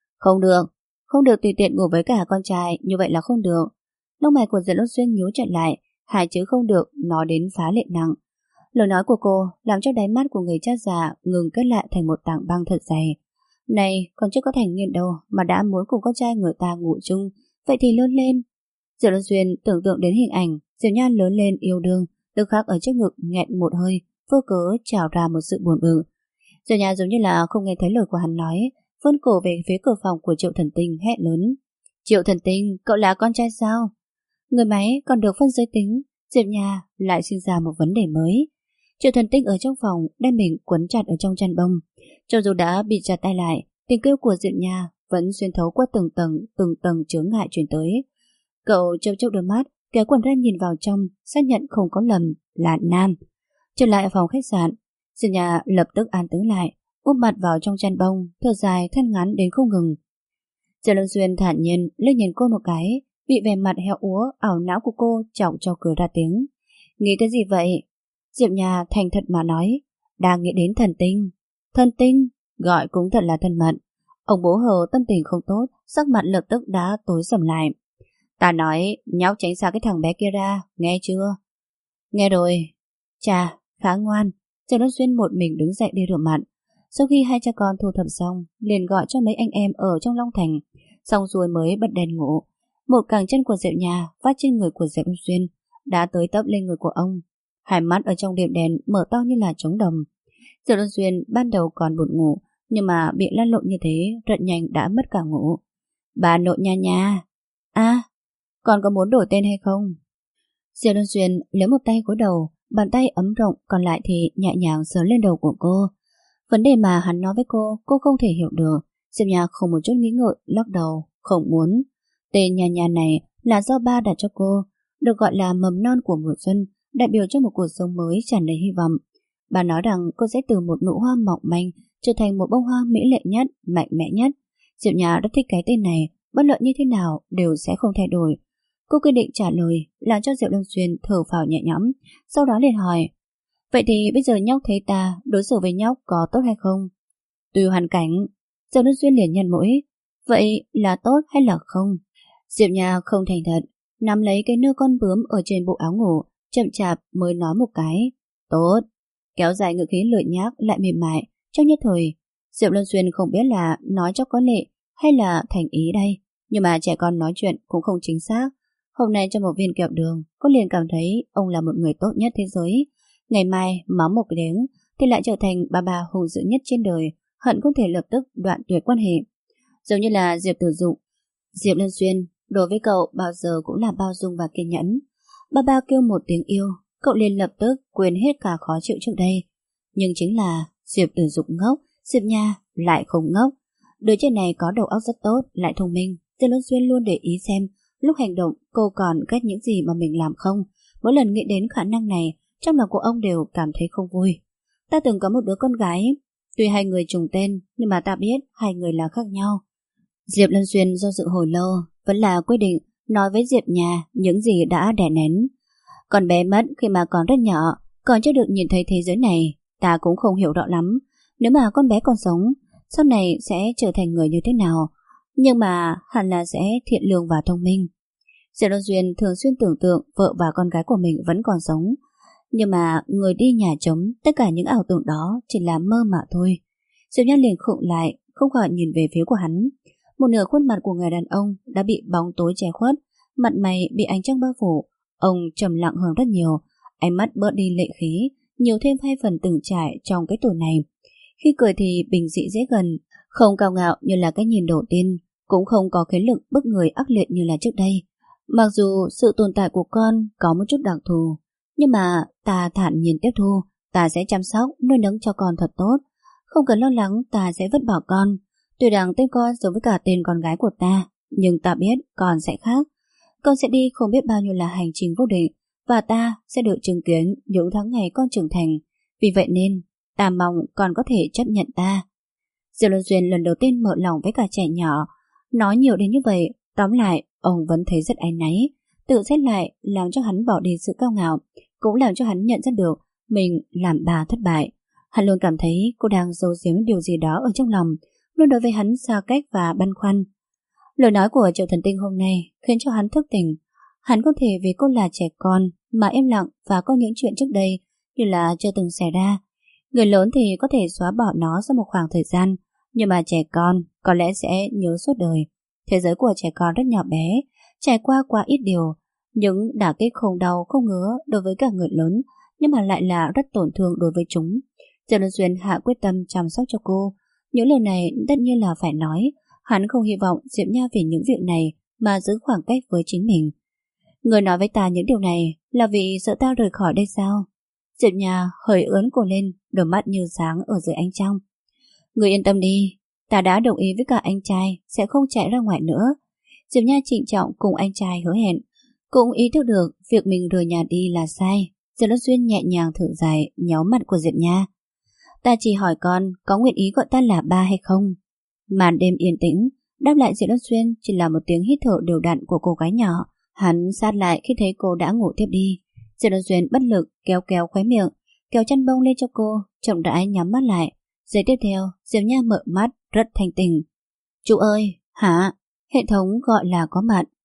Không được tùy tiện ngủ với cả con trai. Như vậy là không được. Lông mày của Diệp Luân Xuyên nhíu chặt lại. Hai chữ không được nói đến phá lệ nặng. Lời nói của cô làm cho đáy mắt của người cha già ngừng kết lại thành một tảng băng thật dày. Này, còn chưa có thành niên đâu mà đã muốn cùng con trai người ta ngủ chung. Vậy thì lớn lên. Diệp Luân Xuyên tưởng tượng đến hình ảnh Diệp Nha lớn lên yêu đương, tức khắc ở trước ngực nghẹn một hơi, vô cớ trào ra một sự buồn bực. Diệp Nha giống như là không nghe thấy lời của hắn nói, vươn cổ về phía cửa phòng của Triệu Thần Tinh hét lớn. Triệu Thần Tinh, cậu là con trai sao? Người máy còn được phân giới tính. Diệp Nha lại sinh ra một vấn đề mới. Triệu Thần Tinh ở trong phòng đem mình quấn chặt ở trong chăn bông. Cho dù đã bị chặt tay lại, tiếng kêu của Diệp Nha vẫn xuyên thấu qua từng tầng chướng ngại truyền tới. Cậu chớp chớp đôi mắt, kéo quần ra nhìn vào trong, xác nhận không có lầm là nam. Trở lại phòng khách sạn, Diệp Nha lập tức an tĩnh lại, úp mặt vào trong chăn bông, thở dài than ngắn đến không ngừng. Diệp Luân Xuyên thản nhiên liếc nhìn cô một cái, bị vẻ mặt heo úa ảo não của cô chọc cho cười ra tiếng. Nghĩ cái gì vậy? Diệp Nha thành thật mà nói, đang nghĩ đến thần tinh. Thần tinh, gọi cũng thật là thân mật. Ông bố Hờ tâm tình không tốt, sắc mặt lập tức đã tối sầm lại. Ta nói nhóc tránh xa cái thằng bé kia ra, nghe chưa? Nghe rồi. Chà, khá ngoan. Diệp Luân Xuyên một mình đứng dậy đi rửa mặt. Sau khi hai cha con thu thập xong, liền gọi cho mấy anh em ở trong Long Thành, xong rồi mới bật đèn ngủ. Một cẳng chân của Diệu Nhà vắt trên người của Diệp Luân Xuyên đã tới tấp lên người của ông. Hai mắt ở trong điểm đèn mở to như là trống đồng. Diệp Luân Xuyên ban đầu còn buồn ngủ, nhưng mà bị lăn lộn như thế rất nhanh đã mất cả ngủ. Bà nội nha nha. À, con có muốn đổi tên hay không? Diệp Luân Xuyên lấy một tay gối đầu, bàn tay ấm rộng còn lại thì nhẹ nhàng sờ lên đầu của cô. Vấn đề mà hắn nói với cô không thể hiểu được. Diệp Nhà không một chút nghĩ ngợi, lắc đầu, không muốn. Tên nhà nhà này là do ba đặt cho cô, được gọi là mầm non của mùa xuân, đại biểu cho một cuộc sống mới tràn đầy hy vọng. Bà nói rằng cô sẽ từ một nụ hoa mỏng manh trở thành một bông hoa mỹ lệ nhất, mạnh mẽ nhất. Diệp Nhà rất thích cái tên này, bất luận như thế nào đều sẽ không thay đổi. Cô quyết định trả lời, làm cho Diệp Luân Xuyên thở phào nhẹ nhõm, sau đó liền hỏi: vậy thì bây giờ nhóc thấy ta đối xử với nhóc có tốt hay không? Tùy hoàn cảnh. Diệp Luân Xuyên liền nhăn mũi. Vậy là tốt hay là không? Diệp Nhà không thành thật, nắm lấy cái nơ con bướm ở trên bộ áo ngủ, chậm chạp mới nói một cái: tốt. Kéo dài ngữ khí lười nhác lại mềm mại. Trong nhất thời, Diệp Luân Xuyên không biết là nói cho có lệ hay là thành ý đây, nhưng mà trẻ con nói chuyện cũng không chính xác. Hôm nay cho một viên kẹo đường, cô liền cảm thấy ông là một người tốt nhất thế giới. Ngày mai mắng một tiếng thì lại trở thành bà hung dữ nhất trên đời, hận không thể lập tức đoạn tuyệt quan hệ. Giống như là Diệp Tử Dụng, Diệp Luân Xuyên đối với cậu bao giờ cũng là bao dung và kiên nhẫn. Ba kêu một tiếng yêu, cậu liền lập tức quên hết cả khó chịu trước đây. Nhưng chính là Diệp Tử Dụng ngốc, Diệp Nha lại không ngốc. Đứa trẻ này có đầu óc rất tốt, lại thông minh. Diệp Luân Xuyên luôn để ý xem lúc hành động cô còn ghét những gì mà mình làm không. Mỗi lần nghĩ đến khả năng này, trong lòng của ông đều cảm thấy không vui. Ta từng có một đứa con gái, tuy hai người trùng tên nhưng mà ta biết hai người là khác nhau. Diệp Luân Xuyên do dự hồi lâu vẫn là quyết định nói với Diệp Nhà những gì đã đè nén. Con bé mất khi mà còn rất nhỏ, còn chưa được nhìn thấy thế giới này, ta cũng không hiểu rõ lắm. Nếu mà con bé còn sống, sau này sẽ trở thành người như thế nào, nhưng mà hẳn là sẽ thiện lương và thông minh. Diệp Luân Xuyên thường xuyên tưởng tượng vợ và con gái của mình vẫn còn sống, nhưng mà người đi nhà trống, tất cả những ảo tưởng đó chỉ là mơ mà thôi. Diệp Nhân liền khựng lại, không khỏi nhìn về phía của hắn. Một nửa khuôn mặt của người đàn ông đã bị bóng tối che khuất, mặt mày bị ánh trăng bao phủ. Ông trầm lặng hơn rất nhiều, ánh mắt bớt đi lệ khí, nhiều thêm 2 phần từng trải trong cái tuổi này. Khi cười thì bình dị dễ gần, không cao ngạo như là cái nhìn đầu tiên, cũng không có khí lực bức người ác liệt như là trước đây. Mặc dù sự tồn tại của con có một chút đặc thù, nhưng mà ta thản nhiên tiếp thu. Ta sẽ chăm sóc, nuôi nấng cho con thật tốt. Không cần lo lắng ta sẽ vứt bỏ con. Tuy rằng tên con giống với cả tên con gái của ta, nhưng ta biết con sẽ khác. Con sẽ đi không biết bao nhiêu là hành trình vô định, và ta sẽ được chứng kiến những tháng ngày con trưởng thành. Vì vậy nên ta mong con có thể chấp nhận ta. Diệp Luân Xuyên lần đầu tiên mở lòng với cả trẻ nhỏ. Nói nhiều đến như vậy, tóm lại ông vẫn thấy rất áy náy. Tự xét lại làm cho hắn bỏ đi sự cao ngạo, cũng làm cho hắn nhận ra được mình làm bà thất bại. Hắn luôn cảm thấy cô đang giấu giếm điều gì đó ở trong lòng, luôn đối với hắn xa cách và băn khoăn. Lời nói của Triệu Thần Tinh hôm nay khiến cho hắn thức tỉnh. Hắn không thể vì cô là trẻ con mà im lặng và có những chuyện trước đây như là chưa từng xảy ra. Người lớn thì có thể xóa bỏ nó sau một khoảng thời gian, nhưng mà trẻ con có lẽ sẽ nhớ suốt đời. Thế giới của trẻ con rất nhỏ bé, trải qua quá ít điều. Những đả kích không đau không ngứa đối với cả người lớn, nhưng mà lại là rất tổn thương đối với chúng. Diệp Luân Xuyên hạ quyết tâm chăm sóc cho cô. Những lời này tất nhiên là phải nói. Hắn không hy vọng Diệp Nha vì những việc này mà giữ khoảng cách với chính mình. Người nói với ta những điều này là vì sợ ta rời khỏi đây sao? Diệp Nha hơi ướn cổ lên, đôi mắt như sáng ở dưới ánh trăng. Người yên tâm đi, ta đã đồng ý với cả anh trai sẽ không chạy ra ngoài nữa. Diệp Nha trịnh trọng cùng anh trai hứa hẹn. Cũng ý thức được việc mình rời nhà đi là sai. Diệp Luân Xuyên nhẹ nhàng thở dài, nhéo mặt của Diệp Nha. Ta chỉ hỏi con có nguyện ý gọi ta là ba hay không? Màn đêm yên tĩnh, đáp lại Diệp Luân Xuyên chỉ là một tiếng hít thở đều đặn của cô gái nhỏ. Hắn sát lại khi thấy cô đã ngủ tiếp đi. Diệp Luân Xuyên bất lực kéo kéo khóe miệng, kéo chăn bông lên cho cô, chậm rãi nhắm mắt lại. Giây tiếp theo, Diệp Nha mở mắt rất thanh tỉnh. Chú ơi, hả? Hệ thống gọi là có mặt.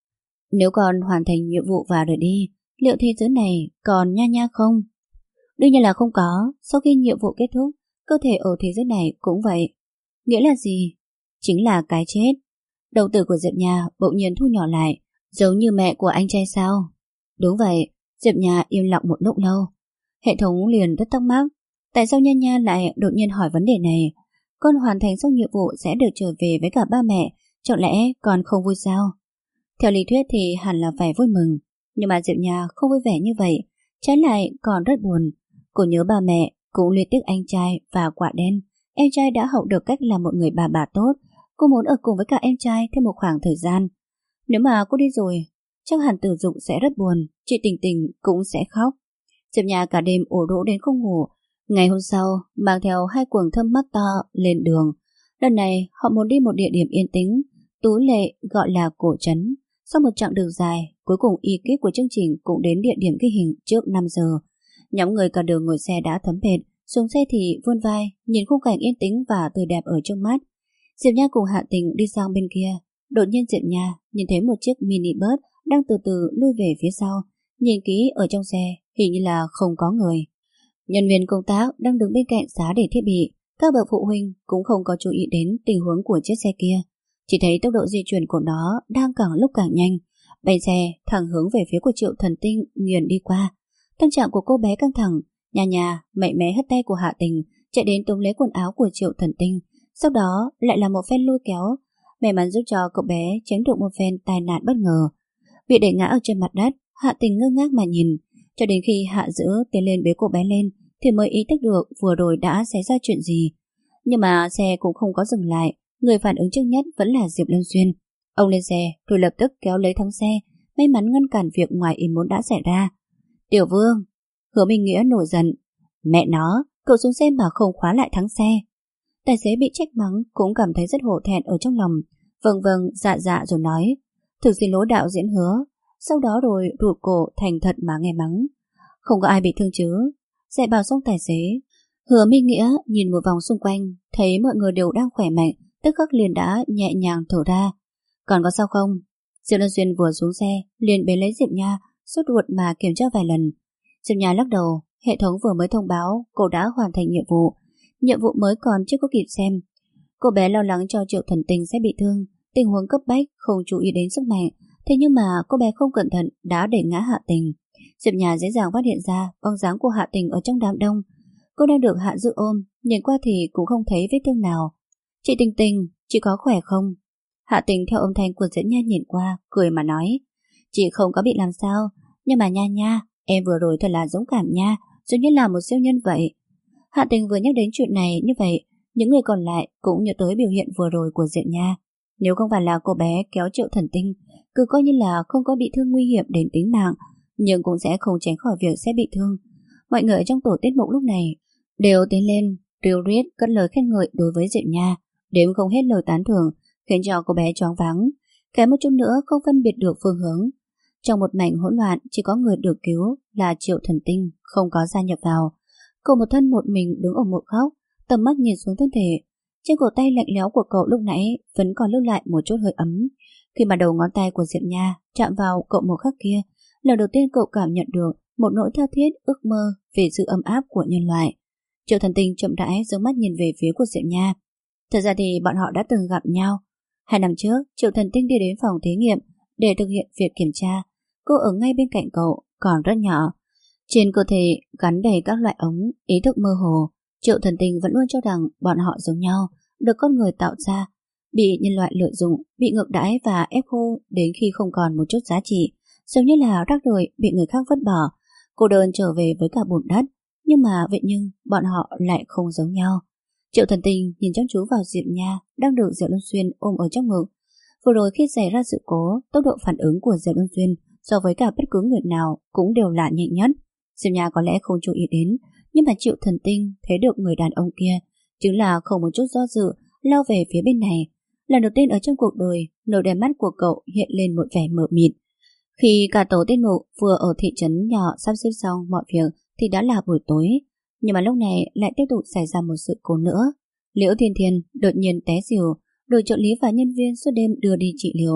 Nếu con hoàn thành nhiệm vụ và rời đi, liệu thế giới này còn Nha Nha không? Đương nhiên là không có. Sau khi nhiệm vụ kết thúc, cơ thể ở thế giới này cũng vậy. Nghĩa là gì? Chính là cái chết. Đầu tử của Diệp Nha bỗng nhiên thu nhỏ lại, giống như mẹ của anh trai sao? Đúng vậy. Diệp Nha im lặng một lúc lâu. Hệ thống liền rất thắc mắc, tại sao Nha Nha lại đột nhiên hỏi vấn đề này? Con hoàn thành xong nhiệm vụ sẽ được trở về với cả ba mẹ, chẳng lẽ con không vui sao? Theo lý thuyết thì hẳn là phải vui mừng, nhưng mà Diệp Nha không vui vẻ như vậy, trái lại còn rất buồn. Cô nhớ ba mẹ, cũng liên tiếc anh trai và quả đen. Em trai đã học được cách làm một người bà tốt. Cô muốn ở cùng với cả em trai thêm một khoảng thời gian. Nếu mà cô đi rồi, chắc hẳn Tử Dục sẽ rất buồn, chị Tình Tình cũng sẽ khóc. Diệp Nha cả đêm ủ rũ đến không ngủ. Ngày hôm sau, mang theo 2 quần thâm mắt to lên đường. Lần này họ muốn đi một địa điểm yên tĩnh, tú lệ gọi là cổ trấn. Sau một chặng đường dài, cuối cùng ekip của chương trình cũng đến địa điểm ghi hình trước 5 giờ. Nhóm người cả đường ngồi xe đã thấm mệt, xuống xe thì vươn vai, nhìn khung cảnh yên tĩnh và tươi đẹp ở trước mắt. Diệp Nha cùng Hạ Tình đi sang bên kia. Đột nhiên Diệp Nha nhìn thấy một chiếc mini bus đang từ từ lui về phía sau. Nhìn kỹ ở trong xe, hình như là không có người. Nhân viên công tác đang đứng bên cạnh giá để thiết bị. Các bậc phụ huynh cũng không có chú ý đến tình huống của chiếc xe kia. Chỉ thấy tốc độ di chuyển của nó đang càng lúc càng nhanh. Bánh xe thẳng hướng về phía của Triệu Thần Tinh nghiền đi qua. Tâm trạng của cô bé căng thẳng. Nha Nha mạnh mẽ hất tay của Hạ Tình, chạy đến túm lấy quần áo của Triệu Thần Tinh. Sau đó lại là một phen lôi kéo. May mắn giúp cho cậu bé tránh được một phen tai nạn bất ngờ. Bị đẩy ngã ở trên mặt đất, Hạ Tình ngơ ngác mà nhìn. Cho đến khi Hạ Dữ tiến lên bế cô bé lên thì mới ý thức được vừa rồi đã xảy ra chuyện gì. Nhưng mà xe cũng không có dừng lại. Người phản ứng trước nhất vẫn là Diệp Lâm Xuyên. Ông lên xe rồi lập tức kéo lấy thắng xe, may mắn ngăn cản việc ngoài ý muốn đã xảy ra. Tiểu Vương! Hứa Minh Nghĩa nổi giận. Mẹ nó, cậu xuống xe mà không khóa lại thắng xe. Tài xế bị trách mắng cũng cảm thấy rất hổ thẹn ở trong lòng. Vâng vâng dạ dạ rồi nói, thực xin lỗi đạo diễn Hứa. Sau đó rồi rụt cổ thành thật mà nghe mắng. Không có ai bị thương chứ? Dạy bảo xong tài xế, Hứa Minh Nghĩa nhìn một vòng xung quanh, thấy mọi người đều đang khỏe mạnh, tức khắc liền đã nhẹ nhàng thở ra. Còn có sao không? Diệp Lâm Xuyên vừa xuống xe liền bế lấy Diệp Nha, sốt ruột mà kiểm tra vài lần. Diệp Nha lắc đầu, hệ thống vừa mới thông báo cô đã hoàn thành nhiệm vụ. Nhiệm vụ mới còn chưa có kịp xem. Cô bé lo lắng cho Triệu Thần Tinh sẽ bị thương, tình huống cấp bách không chú ý đến sức mạnh. Thế nhưng mà cô bé không cẩn thận đã đẩy ngã Hạ Tình. Diệp Nha dễ dàng phát hiện ra bóng dáng của Hạ Tình ở trong đám đông. Cô đang được Hạ Dư ôm, nhìn qua thì cũng không thấy vết thương nào. Chị Tình Tình, chị có khỏe không? Hạ Tình theo âm thanh của Diệp Nha nhìn qua, cười mà nói, chị không có bị làm sao, nhưng mà Nha Nha, em vừa rồi thật là dũng cảm nha, giống như là một siêu nhân vậy. Hạ Tình vừa nhắc đến chuyện này như vậy, những người còn lại cũng nhớ tới biểu hiện vừa rồi của Diệp Nha. Nếu không phải là cô bé kéo Triệu Thần Tinh, cứ coi như là không có bị thương nguy hiểm đến tính mạng, nhưng cũng sẽ không tránh khỏi việc sẽ bị thương. Mọi người ở trong tổ tiết mục lúc này đều tiến lên, rìu rít cất lời khen ngợi đối với Diệp Nha, đếm không hết lời tán thưởng, khiến cho cô bé choáng váng, kém một chút nữa không phân biệt được phương hướng. Trong một mảnh hỗn loạn, chỉ có người được cứu là Triệu Thần Tinh, không có gia nhập vào. Cậu một thân một mình đứng ở một góc, tầm mắt nhìn xuống thân thể. Trên cổ tay lạnh lẽo của cậu lúc nãy vẫn còn lưu lại một chút hơi ấm. Khi mà đầu ngón tay của Diệp Nha chạm vào cậu một khắc kia, lần đầu tiên cậu cảm nhận được một nỗi tha thiết ước mơ về sự ấm áp của nhân loại. Triệu Thần Tinh chậm rãi giơ mắt nhìn về phía của Diệp Nha. Thật ra thì bọn họ đã từng gặp nhau. 2 năm trước, Triệu Thần Tinh đi đến phòng thí nghiệm để thực hiện việc kiểm tra. Cô ở ngay bên cạnh cậu, còn rất nhỏ. Trên cơ thể gắn đầy các loại ống, ý thức mơ hồ. Triệu Thần Tinh vẫn luôn cho rằng bọn họ giống nhau, được con người tạo ra, bị nhân loại lợi dụng, bị ngược đãi và ép khô đến khi không còn một chút giá trị, giống như là rác rưởi bị người khác vứt bỏ, cô đơn trở về với cả bùn đất. Nhưng mà vậy nhưng bọn họ lại không giống nhau. Triệu Thần Tinh nhìn chăm chú vào Diệp Nha đang được Diệp Lâm Xuyên ôm ở trong ngực. Vừa rồi khi xảy ra sự cố, tốc độ phản ứng của Diệp Lâm Xuyên so với cả bất cứ người nào cũng đều là nhanh nhất. Diệp Nha có lẽ không chú ý đến, nhưng mà Triệu Thần Tinh thấy được người đàn ông kia, chính là không một chút do dự lao về phía bên này. Lần đầu tiên ở trong cuộc đời, nỗi đôi mắt của cậu hiện lên một vẻ mờ mịt. Khi cả tổ tiết mục vừa ở thị trấn nhỏ sắp xếp xong mọi việc thì đã là buổi tối, nhưng mà lúc này lại tiếp tục xảy ra một sự cố nữa. Liễu Thiên Thiên đột nhiên té xỉu, đội trợ lý và nhân viên suốt đêm đưa đi trị liệu.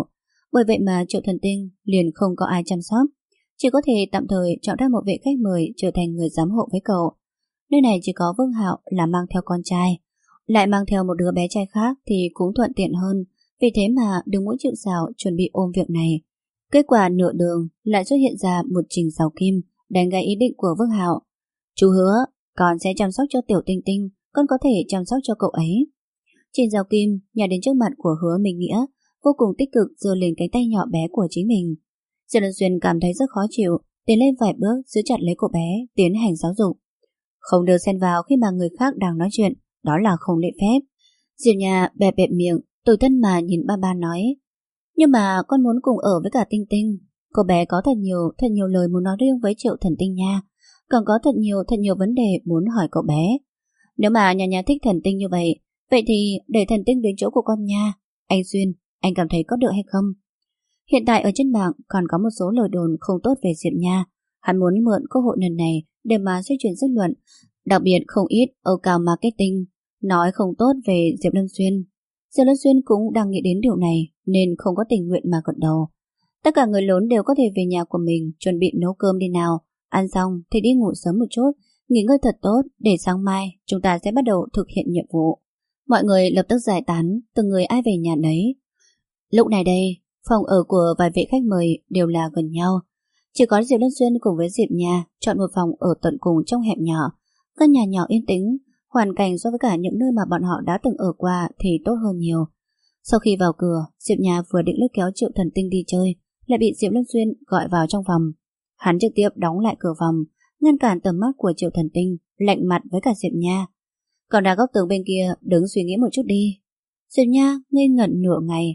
Bởi vậy mà Triệu Thần Tinh liền không có ai chăm sóc, chỉ có thể tạm thời chọn ra một vị khách mời trở thành người giám hộ với cậu. Nơi này chỉ có Vương Hạo là mang theo con trai, lại mang theo một đứa bé trai khác thì cũng thuận tiện hơn. Vì thế mà Đường Mũi chịu sào chuẩn bị ôm việc này. Kết quả nửa đường lại xuất hiện ra một Trình Giàu Kim đánh gãy ý định của Vương Hạo. Chú hứa, con sẽ chăm sóc cho Tiểu Tinh Tinh, con có thể chăm sóc cho cậu ấy. Trình Giàu Kim nhảy đến trước mặt của Hứa Minh Nghĩa, vô cùng tích cực giơ lên cánh tay nhỏ bé của chính mình. Diệp Lân Xuyên cảm thấy rất khó chịu, tiến lên vài bước giữ chặt lấy cô bé, tiến hành giáo dục. Không được xen vào khi mà người khác đang nói chuyện, đó là không lễ phép. Diệp Nha bẹp bẹp miệng, tủi thân mà nhìn ba nói. Nhưng mà con muốn cùng ở với cả Tinh Tinh. Cô bé có thật nhiều lời muốn nói riêng với Triệu Thần Tinh nha. Còn có thật nhiều vấn đề muốn hỏi cậu bé. Nếu mà nhà thích Thần Tinh như vậy, vậy thì để Thần Tinh đến chỗ của con nha. Anh Xuyên, anh cảm thấy có được hay không? Hiện tại ở trên mạng còn có một số lời đồn không tốt về Diệp Nha. Hắn muốn mượn cơ hội lần này để mà xoay chuyển dư luận. Đặc biệt không ít ở cao marketing nói không tốt về Diệp Lâm Xuyên. Diệp Lâm Xuyên cũng đang nghĩ đến điều này nên không có tình nguyện mà gật đầu. Tất cả người lớn đều có thể về nhà của mình chuẩn bị nấu cơm đi nào. Ăn xong thì đi ngủ sớm một chút, nghỉ ngơi thật tốt để sáng mai chúng ta sẽ bắt đầu thực hiện nhiệm vụ. Mọi người lập tức giải tán, từng người ai về nhà nấy. Lúc này đây, phòng ở của vài vị khách mời đều là gần nhau. Chỉ có Diệp Lâm Xuyên cùng với Diệp Nha chọn một phòng ở tận cùng trong hẻm nhỏ. Căn nhà nhỏ yên tĩnh, hoàn cảnh so với cả những nơi mà bọn họ đã từng ở qua thì tốt hơn nhiều. Sau khi vào cửa, Diệp Nha vừa định lôi kéo Triệu Thần Tinh đi chơi, lại bị Diệp Lâm Xuyên gọi vào trong phòng. Hắn trực tiếp đóng lại cửa phòng, ngăn cản tầm mắt của Triệu Thần Tinh, lạnh mặt với cả Diệp Nha. Còn ra góc tường bên kia, đứng suy nghĩ một chút đi. Diệp Nha ngây ngẩn nửa ngày.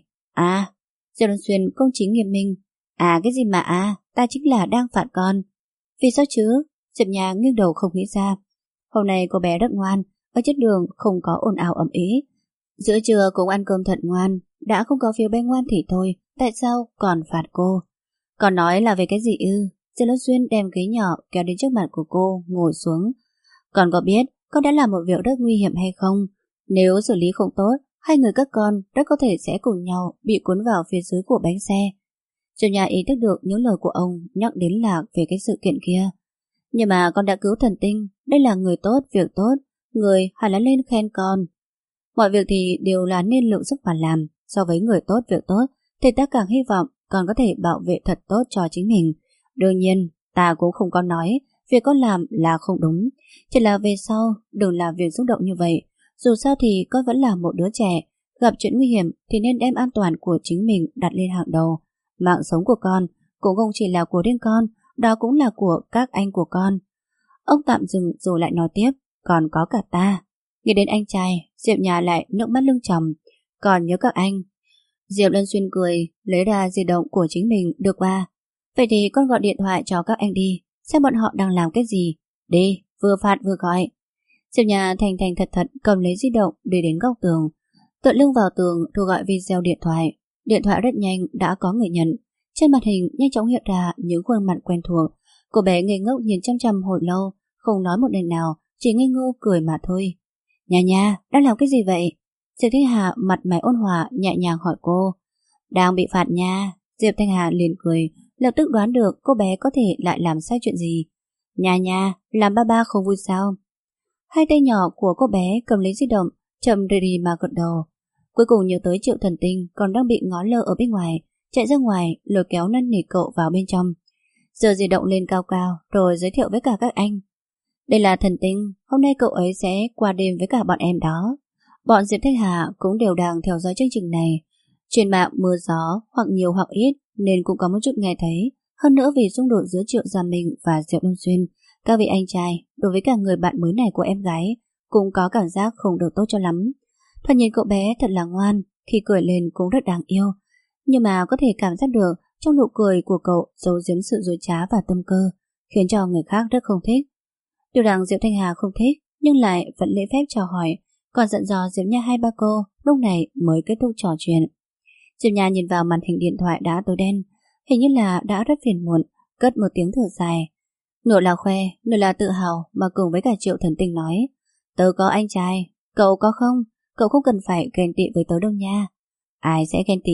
Diệp Lâm Xuyên công chính nghiêm minh. Cái gì mà ta chính là đang phạt con. Vì sao chứ? Diệp Nha nghiêng đầu không nghĩ ra. Hôm nay cô bé rất ngoan, ở trên đường không có ồn ào ầm ĩ. Giữa trưa cũng ăn cơm thật ngoan, đã không có phiếu bé ngoan thì thôi, tại sao còn phạt cô? Còn nói là về cái gì ư? Diệp Lâm Xuyên đem ghế nhỏ kéo đến trước mặt của cô, ngồi xuống. Con có biết con đã làm một việc rất nguy hiểm hay không? Nếu xử lý không tốt, hai người các con rất có thể sẽ cùng nhau bị cuốn vào phía dưới của bánh xe. Diệp Nha ý thức được những lời của ông nhắc đến là về cái sự kiện kia. Nhưng mà con đã cứu Thần Tinh, đây là người tốt, việc tốt, người hẳn là lên khen con. Mọi việc thì đều là nên lượng sức mà làm. So với người tốt, việc tốt, thì ta càng hy vọng con có thể bảo vệ thật tốt cho chính mình. Đương nhiên, ta cũng không có nói việc con làm là không đúng. Chỉ là về sau, đừng làm việc xúc động như vậy. Dù sao thì con vẫn là một đứa trẻ, gặp chuyện nguy hiểm thì nên đem an toàn của chính mình đặt lên hàng đầu. Mạng sống của con cũng không chỉ là của riêng con, đó cũng là của các anh của con. Ông tạm dừng rồi lại nói tiếp, còn có cả ta. Nghĩ đến anh trai, Diệp Nha lại nước mắt lưng tròng. Còn nhớ các anh. Diệp Lân Xuyên cười, lấy ra di động của chính mình đưa qua. Vậy thì con gọi điện thoại cho các anh đi, xem bọn họ đang làm cái gì. Đi, vừa phạt vừa gọi. Diệp Nha thành thật cầm lấy di động đi đến góc tường, tựa lưng vào tường rồi gọi video điện thoại. Điện thoại rất nhanh đã có người nhận. Trên màn hình nhanh chóng hiện ra những khuôn mặt quen thuộc. Cô bé ngây ngốc nhìn chăm hồi lâu, không nói một lời nào, chỉ ngây ngô cười mà thôi. Nha, đang làm cái gì vậy? Diệp Thanh Hà mặt mày ôn hòa nhẹ nhàng hỏi cô. Đang bị phạt nha. Diệp Thanh Hà liền cười, lập tức đoán được cô bé có thể lại làm sai chuyện gì. Nha, làm ba không vui sao? Hai tay nhỏ của cô bé cầm lấy di động, chậm rì mà gật đầu. Cuối cùng nhớ tới Triệu Thần Tinh còn đang bị ngó lơ ở bên ngoài, chạy ra ngoài lôi kéo năn nỉ cậu vào bên trong. Giờ di động lên cao rồi giới thiệu với cả các anh. Đây là Thần Tinh, hôm nay cậu ấy sẽ qua đêm với cả bọn em đó. Bọn Diệp Thanh Hà cũng đều đang theo dõi chương trình này. Trên mạng mưa gió hoặc nhiều hoặc ít nên cũng có một chút nghe thấy. Hơn nữa vì xung đột giữa Triệu Gia Minh và Diệp Đông Xuyên, các vị anh trai đối với cả người bạn mới này của em gái cũng có cảm giác không được tốt cho lắm. Thoạt nhìn cậu bé thật là ngoan, khi cười lên cũng rất đáng yêu, nhưng mà có thể cảm giác được trong nụ cười của cậu giấu giếm sự dối trá và tâm cơ, khiến cho người khác rất không thích. Điều rằng Diệp Thanh Hà không thích nhưng lại vẫn lễ phép chào hỏi, còn dặn dò Diệp Nha hai ba cô, lúc này mới kết thúc trò chuyện. Diệp Nha nhìn vào màn hình điện thoại đã tối đen, hình như là đã rất phiền muộn, cất một tiếng thở dài. Nửa là khoe, nửa là tự hào mà cùng với cả Triệu Thần Tinh nói. Tớ có anh trai, cậu có không? Cậu không cần phải ghen tị với tớ đâu nha. Ai sẽ ghen tị?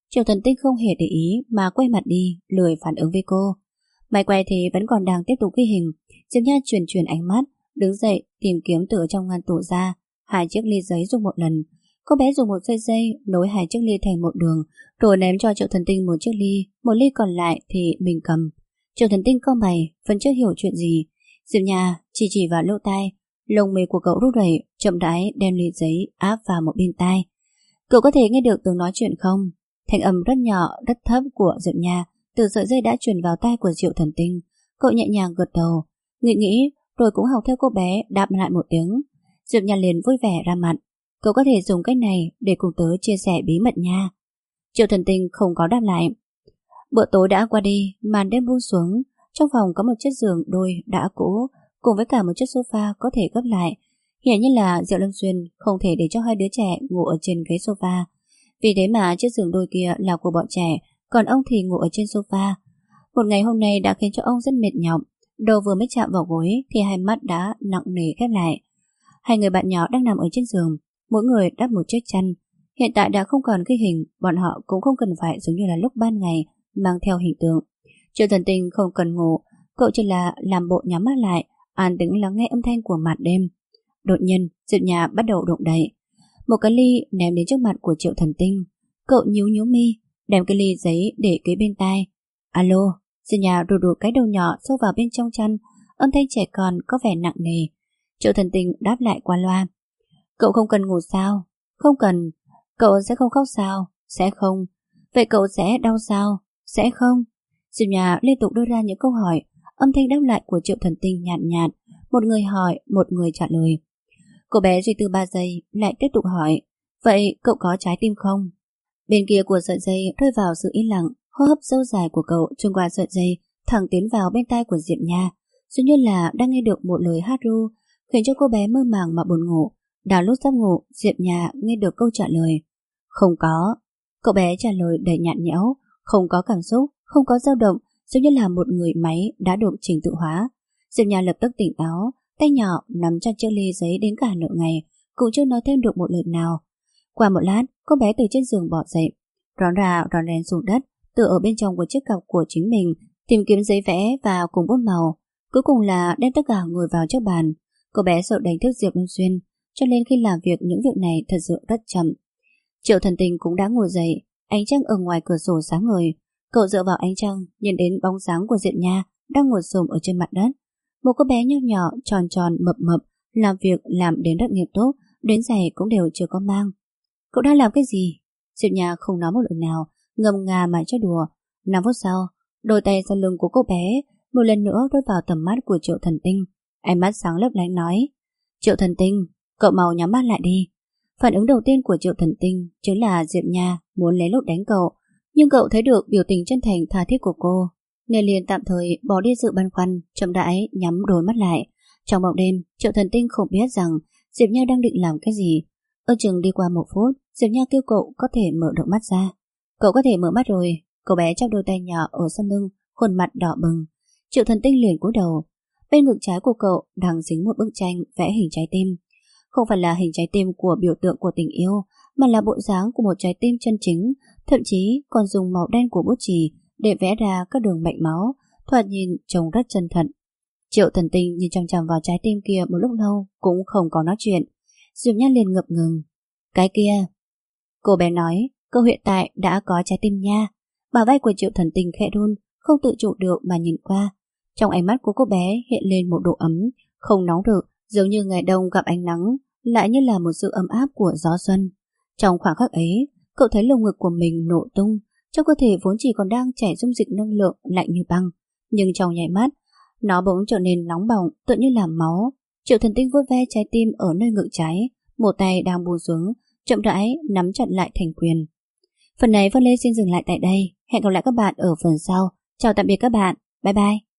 Triệu Thần Tinh không hề để ý mà quay mặt đi, lười phản ứng với cô. Máy quay thì vẫn còn đang tiếp tục ghi hình. Diệp Nha chuyển ánh mắt, đứng dậy tìm kiếm từ trong ngăn tủ ra 2 chiếc ly giấy dùng một lần. Cô bé dùng một sợi dây nối 2 chiếc ly thành một đường, rồi ném cho Triệu Thần Tinh một chiếc ly, một ly còn lại thì mình cầm. Triệu Thần Tinh cau mày, vẫn chưa hiểu chuyện gì. Diệp Nha chỉ vào lỗ tai, lông mi của cậu rút rẩy, chậm rãi đem ly giấy áp vào một bên tai. Cậu có thể nghe được tiếng nói chuyện không? Thanh âm rất nhỏ, rất thấp của Diệp Nha từ sợi dây đã truyền vào tai của Triệu Thần Tinh. Cậu nhẹ nhàng gật đầu, nghĩ rồi cũng học theo cô bé đáp lại một tiếng. Diệp Nha liền vui vẻ ra mặt. Cậu có thể dùng cách này để cùng tớ chia sẻ bí mật nha. Triệu Thần Tinh không có đáp lại. Bữa tối đã qua đi, màn đêm buông xuống. Trong phòng có một chiếc giường đôi đã cũ, cùng với cả một chiếc sofa có thể gấp lại. Hiển nhiên là Diệu Lâm Xuyên không thể để cho 2 đứa trẻ ngủ ở trên ghế sofa. Vì thế mà chiếc giường đôi kia là của bọn trẻ, còn ông thì ngủ ở trên sofa. Một ngày hôm nay đã khiến cho ông rất mệt nhọc. Đầu vừa mới chạm vào gối thì 2 mắt đã nặng nề khép lại. 2 người bạn nhỏ đang nằm ở trên giường, mỗi người đắp một chiếc chăn. Hiện tại đã không còn ghi hình, bọn họ cũng không cần phải giống như là lúc ban ngày mang theo hình tượng. Triệu Thần Tinh không cần ngủ, cậu chỉ là làm bộ nhắm mắt lại, an tĩnh lắng nghe âm thanh của màn đêm. Đột nhiên, Diệp Nha bắt đầu động đậy. Một cái ly ném đến trước mặt của Triệu Thần Tinh. Cậu nhíu mi, đem cái ly giấy để kế bên tai. Alo, Diệp Nha đụt cái đầu nhỏ sâu vào bên trong chăn, âm thanh trẻ con có vẻ nặng nề. Triệu Thần Tinh đáp lại qua loa. Cậu không cần ngủ sao? Không cần. Cậu sẽ không khóc sao? Sẽ không. Vậy cậu sẽ đau sao? Sẽ không. Diệp Nha liên tục đưa ra những câu hỏi. Âm thanh đáp lại của Triệu Thần Tinh nhàn nhạt, một người hỏi, một người trả lời. Cô bé suy tư 3 giây lại tiếp tục hỏi. Vậy cậu có trái tim không? Bên kia của sợi dây rơi vào sự yên lặng. Hô hấp sâu dài của cậu truyền qua sợi dây thẳng tiến vào bên tai của Diệp Nha, dường như là đang nghe được một lời hát ru, khiến cho cô bé mơ màng mà buồn ngủ. Đang lúc sắp ngủ, Diệp Nha nghe được câu trả lời. Không có. Cậu bé trả lời đầy nhạt nhẽo, không có cảm xúc, không có dao động, giống như là một người máy đã được trình tự hóa. Diệp Nha lập tức tỉnh táo, tay nhỏ nắm chặt chiếc ly giấy đến cả nửa ngày, cũng chưa nói thêm được một lời nào. Qua một lát, cô bé từ trên giường bỏ dậy, rón ra rón rén xuống đất, tựa ở bên trong của chiếc cặp của chính mình, tìm kiếm giấy vẽ và cùng bút màu. Cuối cùng là đem tất cả ngồi vào trước bàn. Cô bé sợ đánh thức Diệp Lâm Xuyên, cho nên khi làm việc những việc này thật sự rất chậm. Triệu Thần Tinh cũng đã ngồi dậy, ánh trăng ở ngoài cửa sổ sáng ngời. Cậu dựa vào ánh trăng, nhìn đến bóng dáng của Diệp Nha đang ngồi xổm ở trên mặt đất. Một cô bé nho nhỏ, tròn tròn, mập mập, làm việc làm đến rất nghiêm túc, đến giày cũng đều chưa có mang. Cậu đang làm cái gì? Diệp Nha không nói một lời nào, ngâm nga mà cho đùa. 5 phút sau, đôi tay sau lưng của cô bé một lần nữa rơi vào tầm mắt của Triệu Thần Tinh. Ánh mắt sáng lấp lánh nói. Triệu Thần Tinh, cậu mau nhắm mắt lại đi. Phản ứng đầu tiên của Triệu Thần Tinh chính là Diệp Nha muốn lén lút đánh cậu, nhưng cậu thấy được biểu tình chân thành tha thiết của cô, nên liền tạm thời bỏ đi sự băn khoăn, chậm rãi nhắm đôi mắt lại. Trong bóng đêm, Triệu Thần Tinh không biết rằng Diệp Nha đang định làm cái gì. Ước chừng đi qua 1 phút, Diệp Nha kêu cậu có thể mở được mắt ra. Cậu có thể mở mắt rồi. Cậu bé chắp đôi tay nhỏ ở sau lưng, khuôn mặt đỏ bừng. Triệu Thần Tinh liền cúi đầu. Bên ngực trái của cậu đang dính một bức tranh vẽ hình trái tim. Không phải là hình trái tim của biểu tượng của tình yêu, mà là bộ dáng của một trái tim chân chính, thậm chí còn dùng màu đen của bút chì để vẽ ra các đường mạch máu, thoạt nhìn trông rất chân thật. Triệu Thần Tinh nhìn chằm chằm vào trái tim kia một lúc lâu cũng không có nói chuyện. Diệp Nha liền ngập ngừng. Cái kia. Cô bé nói, cô hiện tại đã có trái tim nha. Bả vai của Triệu Thần Tinh khẽ run, không tự chủ được mà nhìn qua. Trong ánh mắt của cô bé hiện lên một độ ấm, không nóng rực, giống như ngày đông gặp ánh nắng, lại như là một sự ấm áp của gió xuân. Trong khoảng khắc ấy, cậu thấy lồng ngực của mình nổ tung, trong cơ thể vốn chỉ còn đang chảy dung dịch năng lượng lạnh như băng, nhưng trong nháy mắt, nó bỗng trở nên nóng bỏng, tựa như là máu. Triệu Thần Tinh vuốt ve trái tim ở nơi ngực trái, một tay đang buông xuống, chậm rãi nắm chặt lại thành quyền. Phần này Vân Lê xin dừng lại tại đây. Hẹn gặp lại các bạn ở phần sau. Chào tạm biệt các bạn. Bye bye.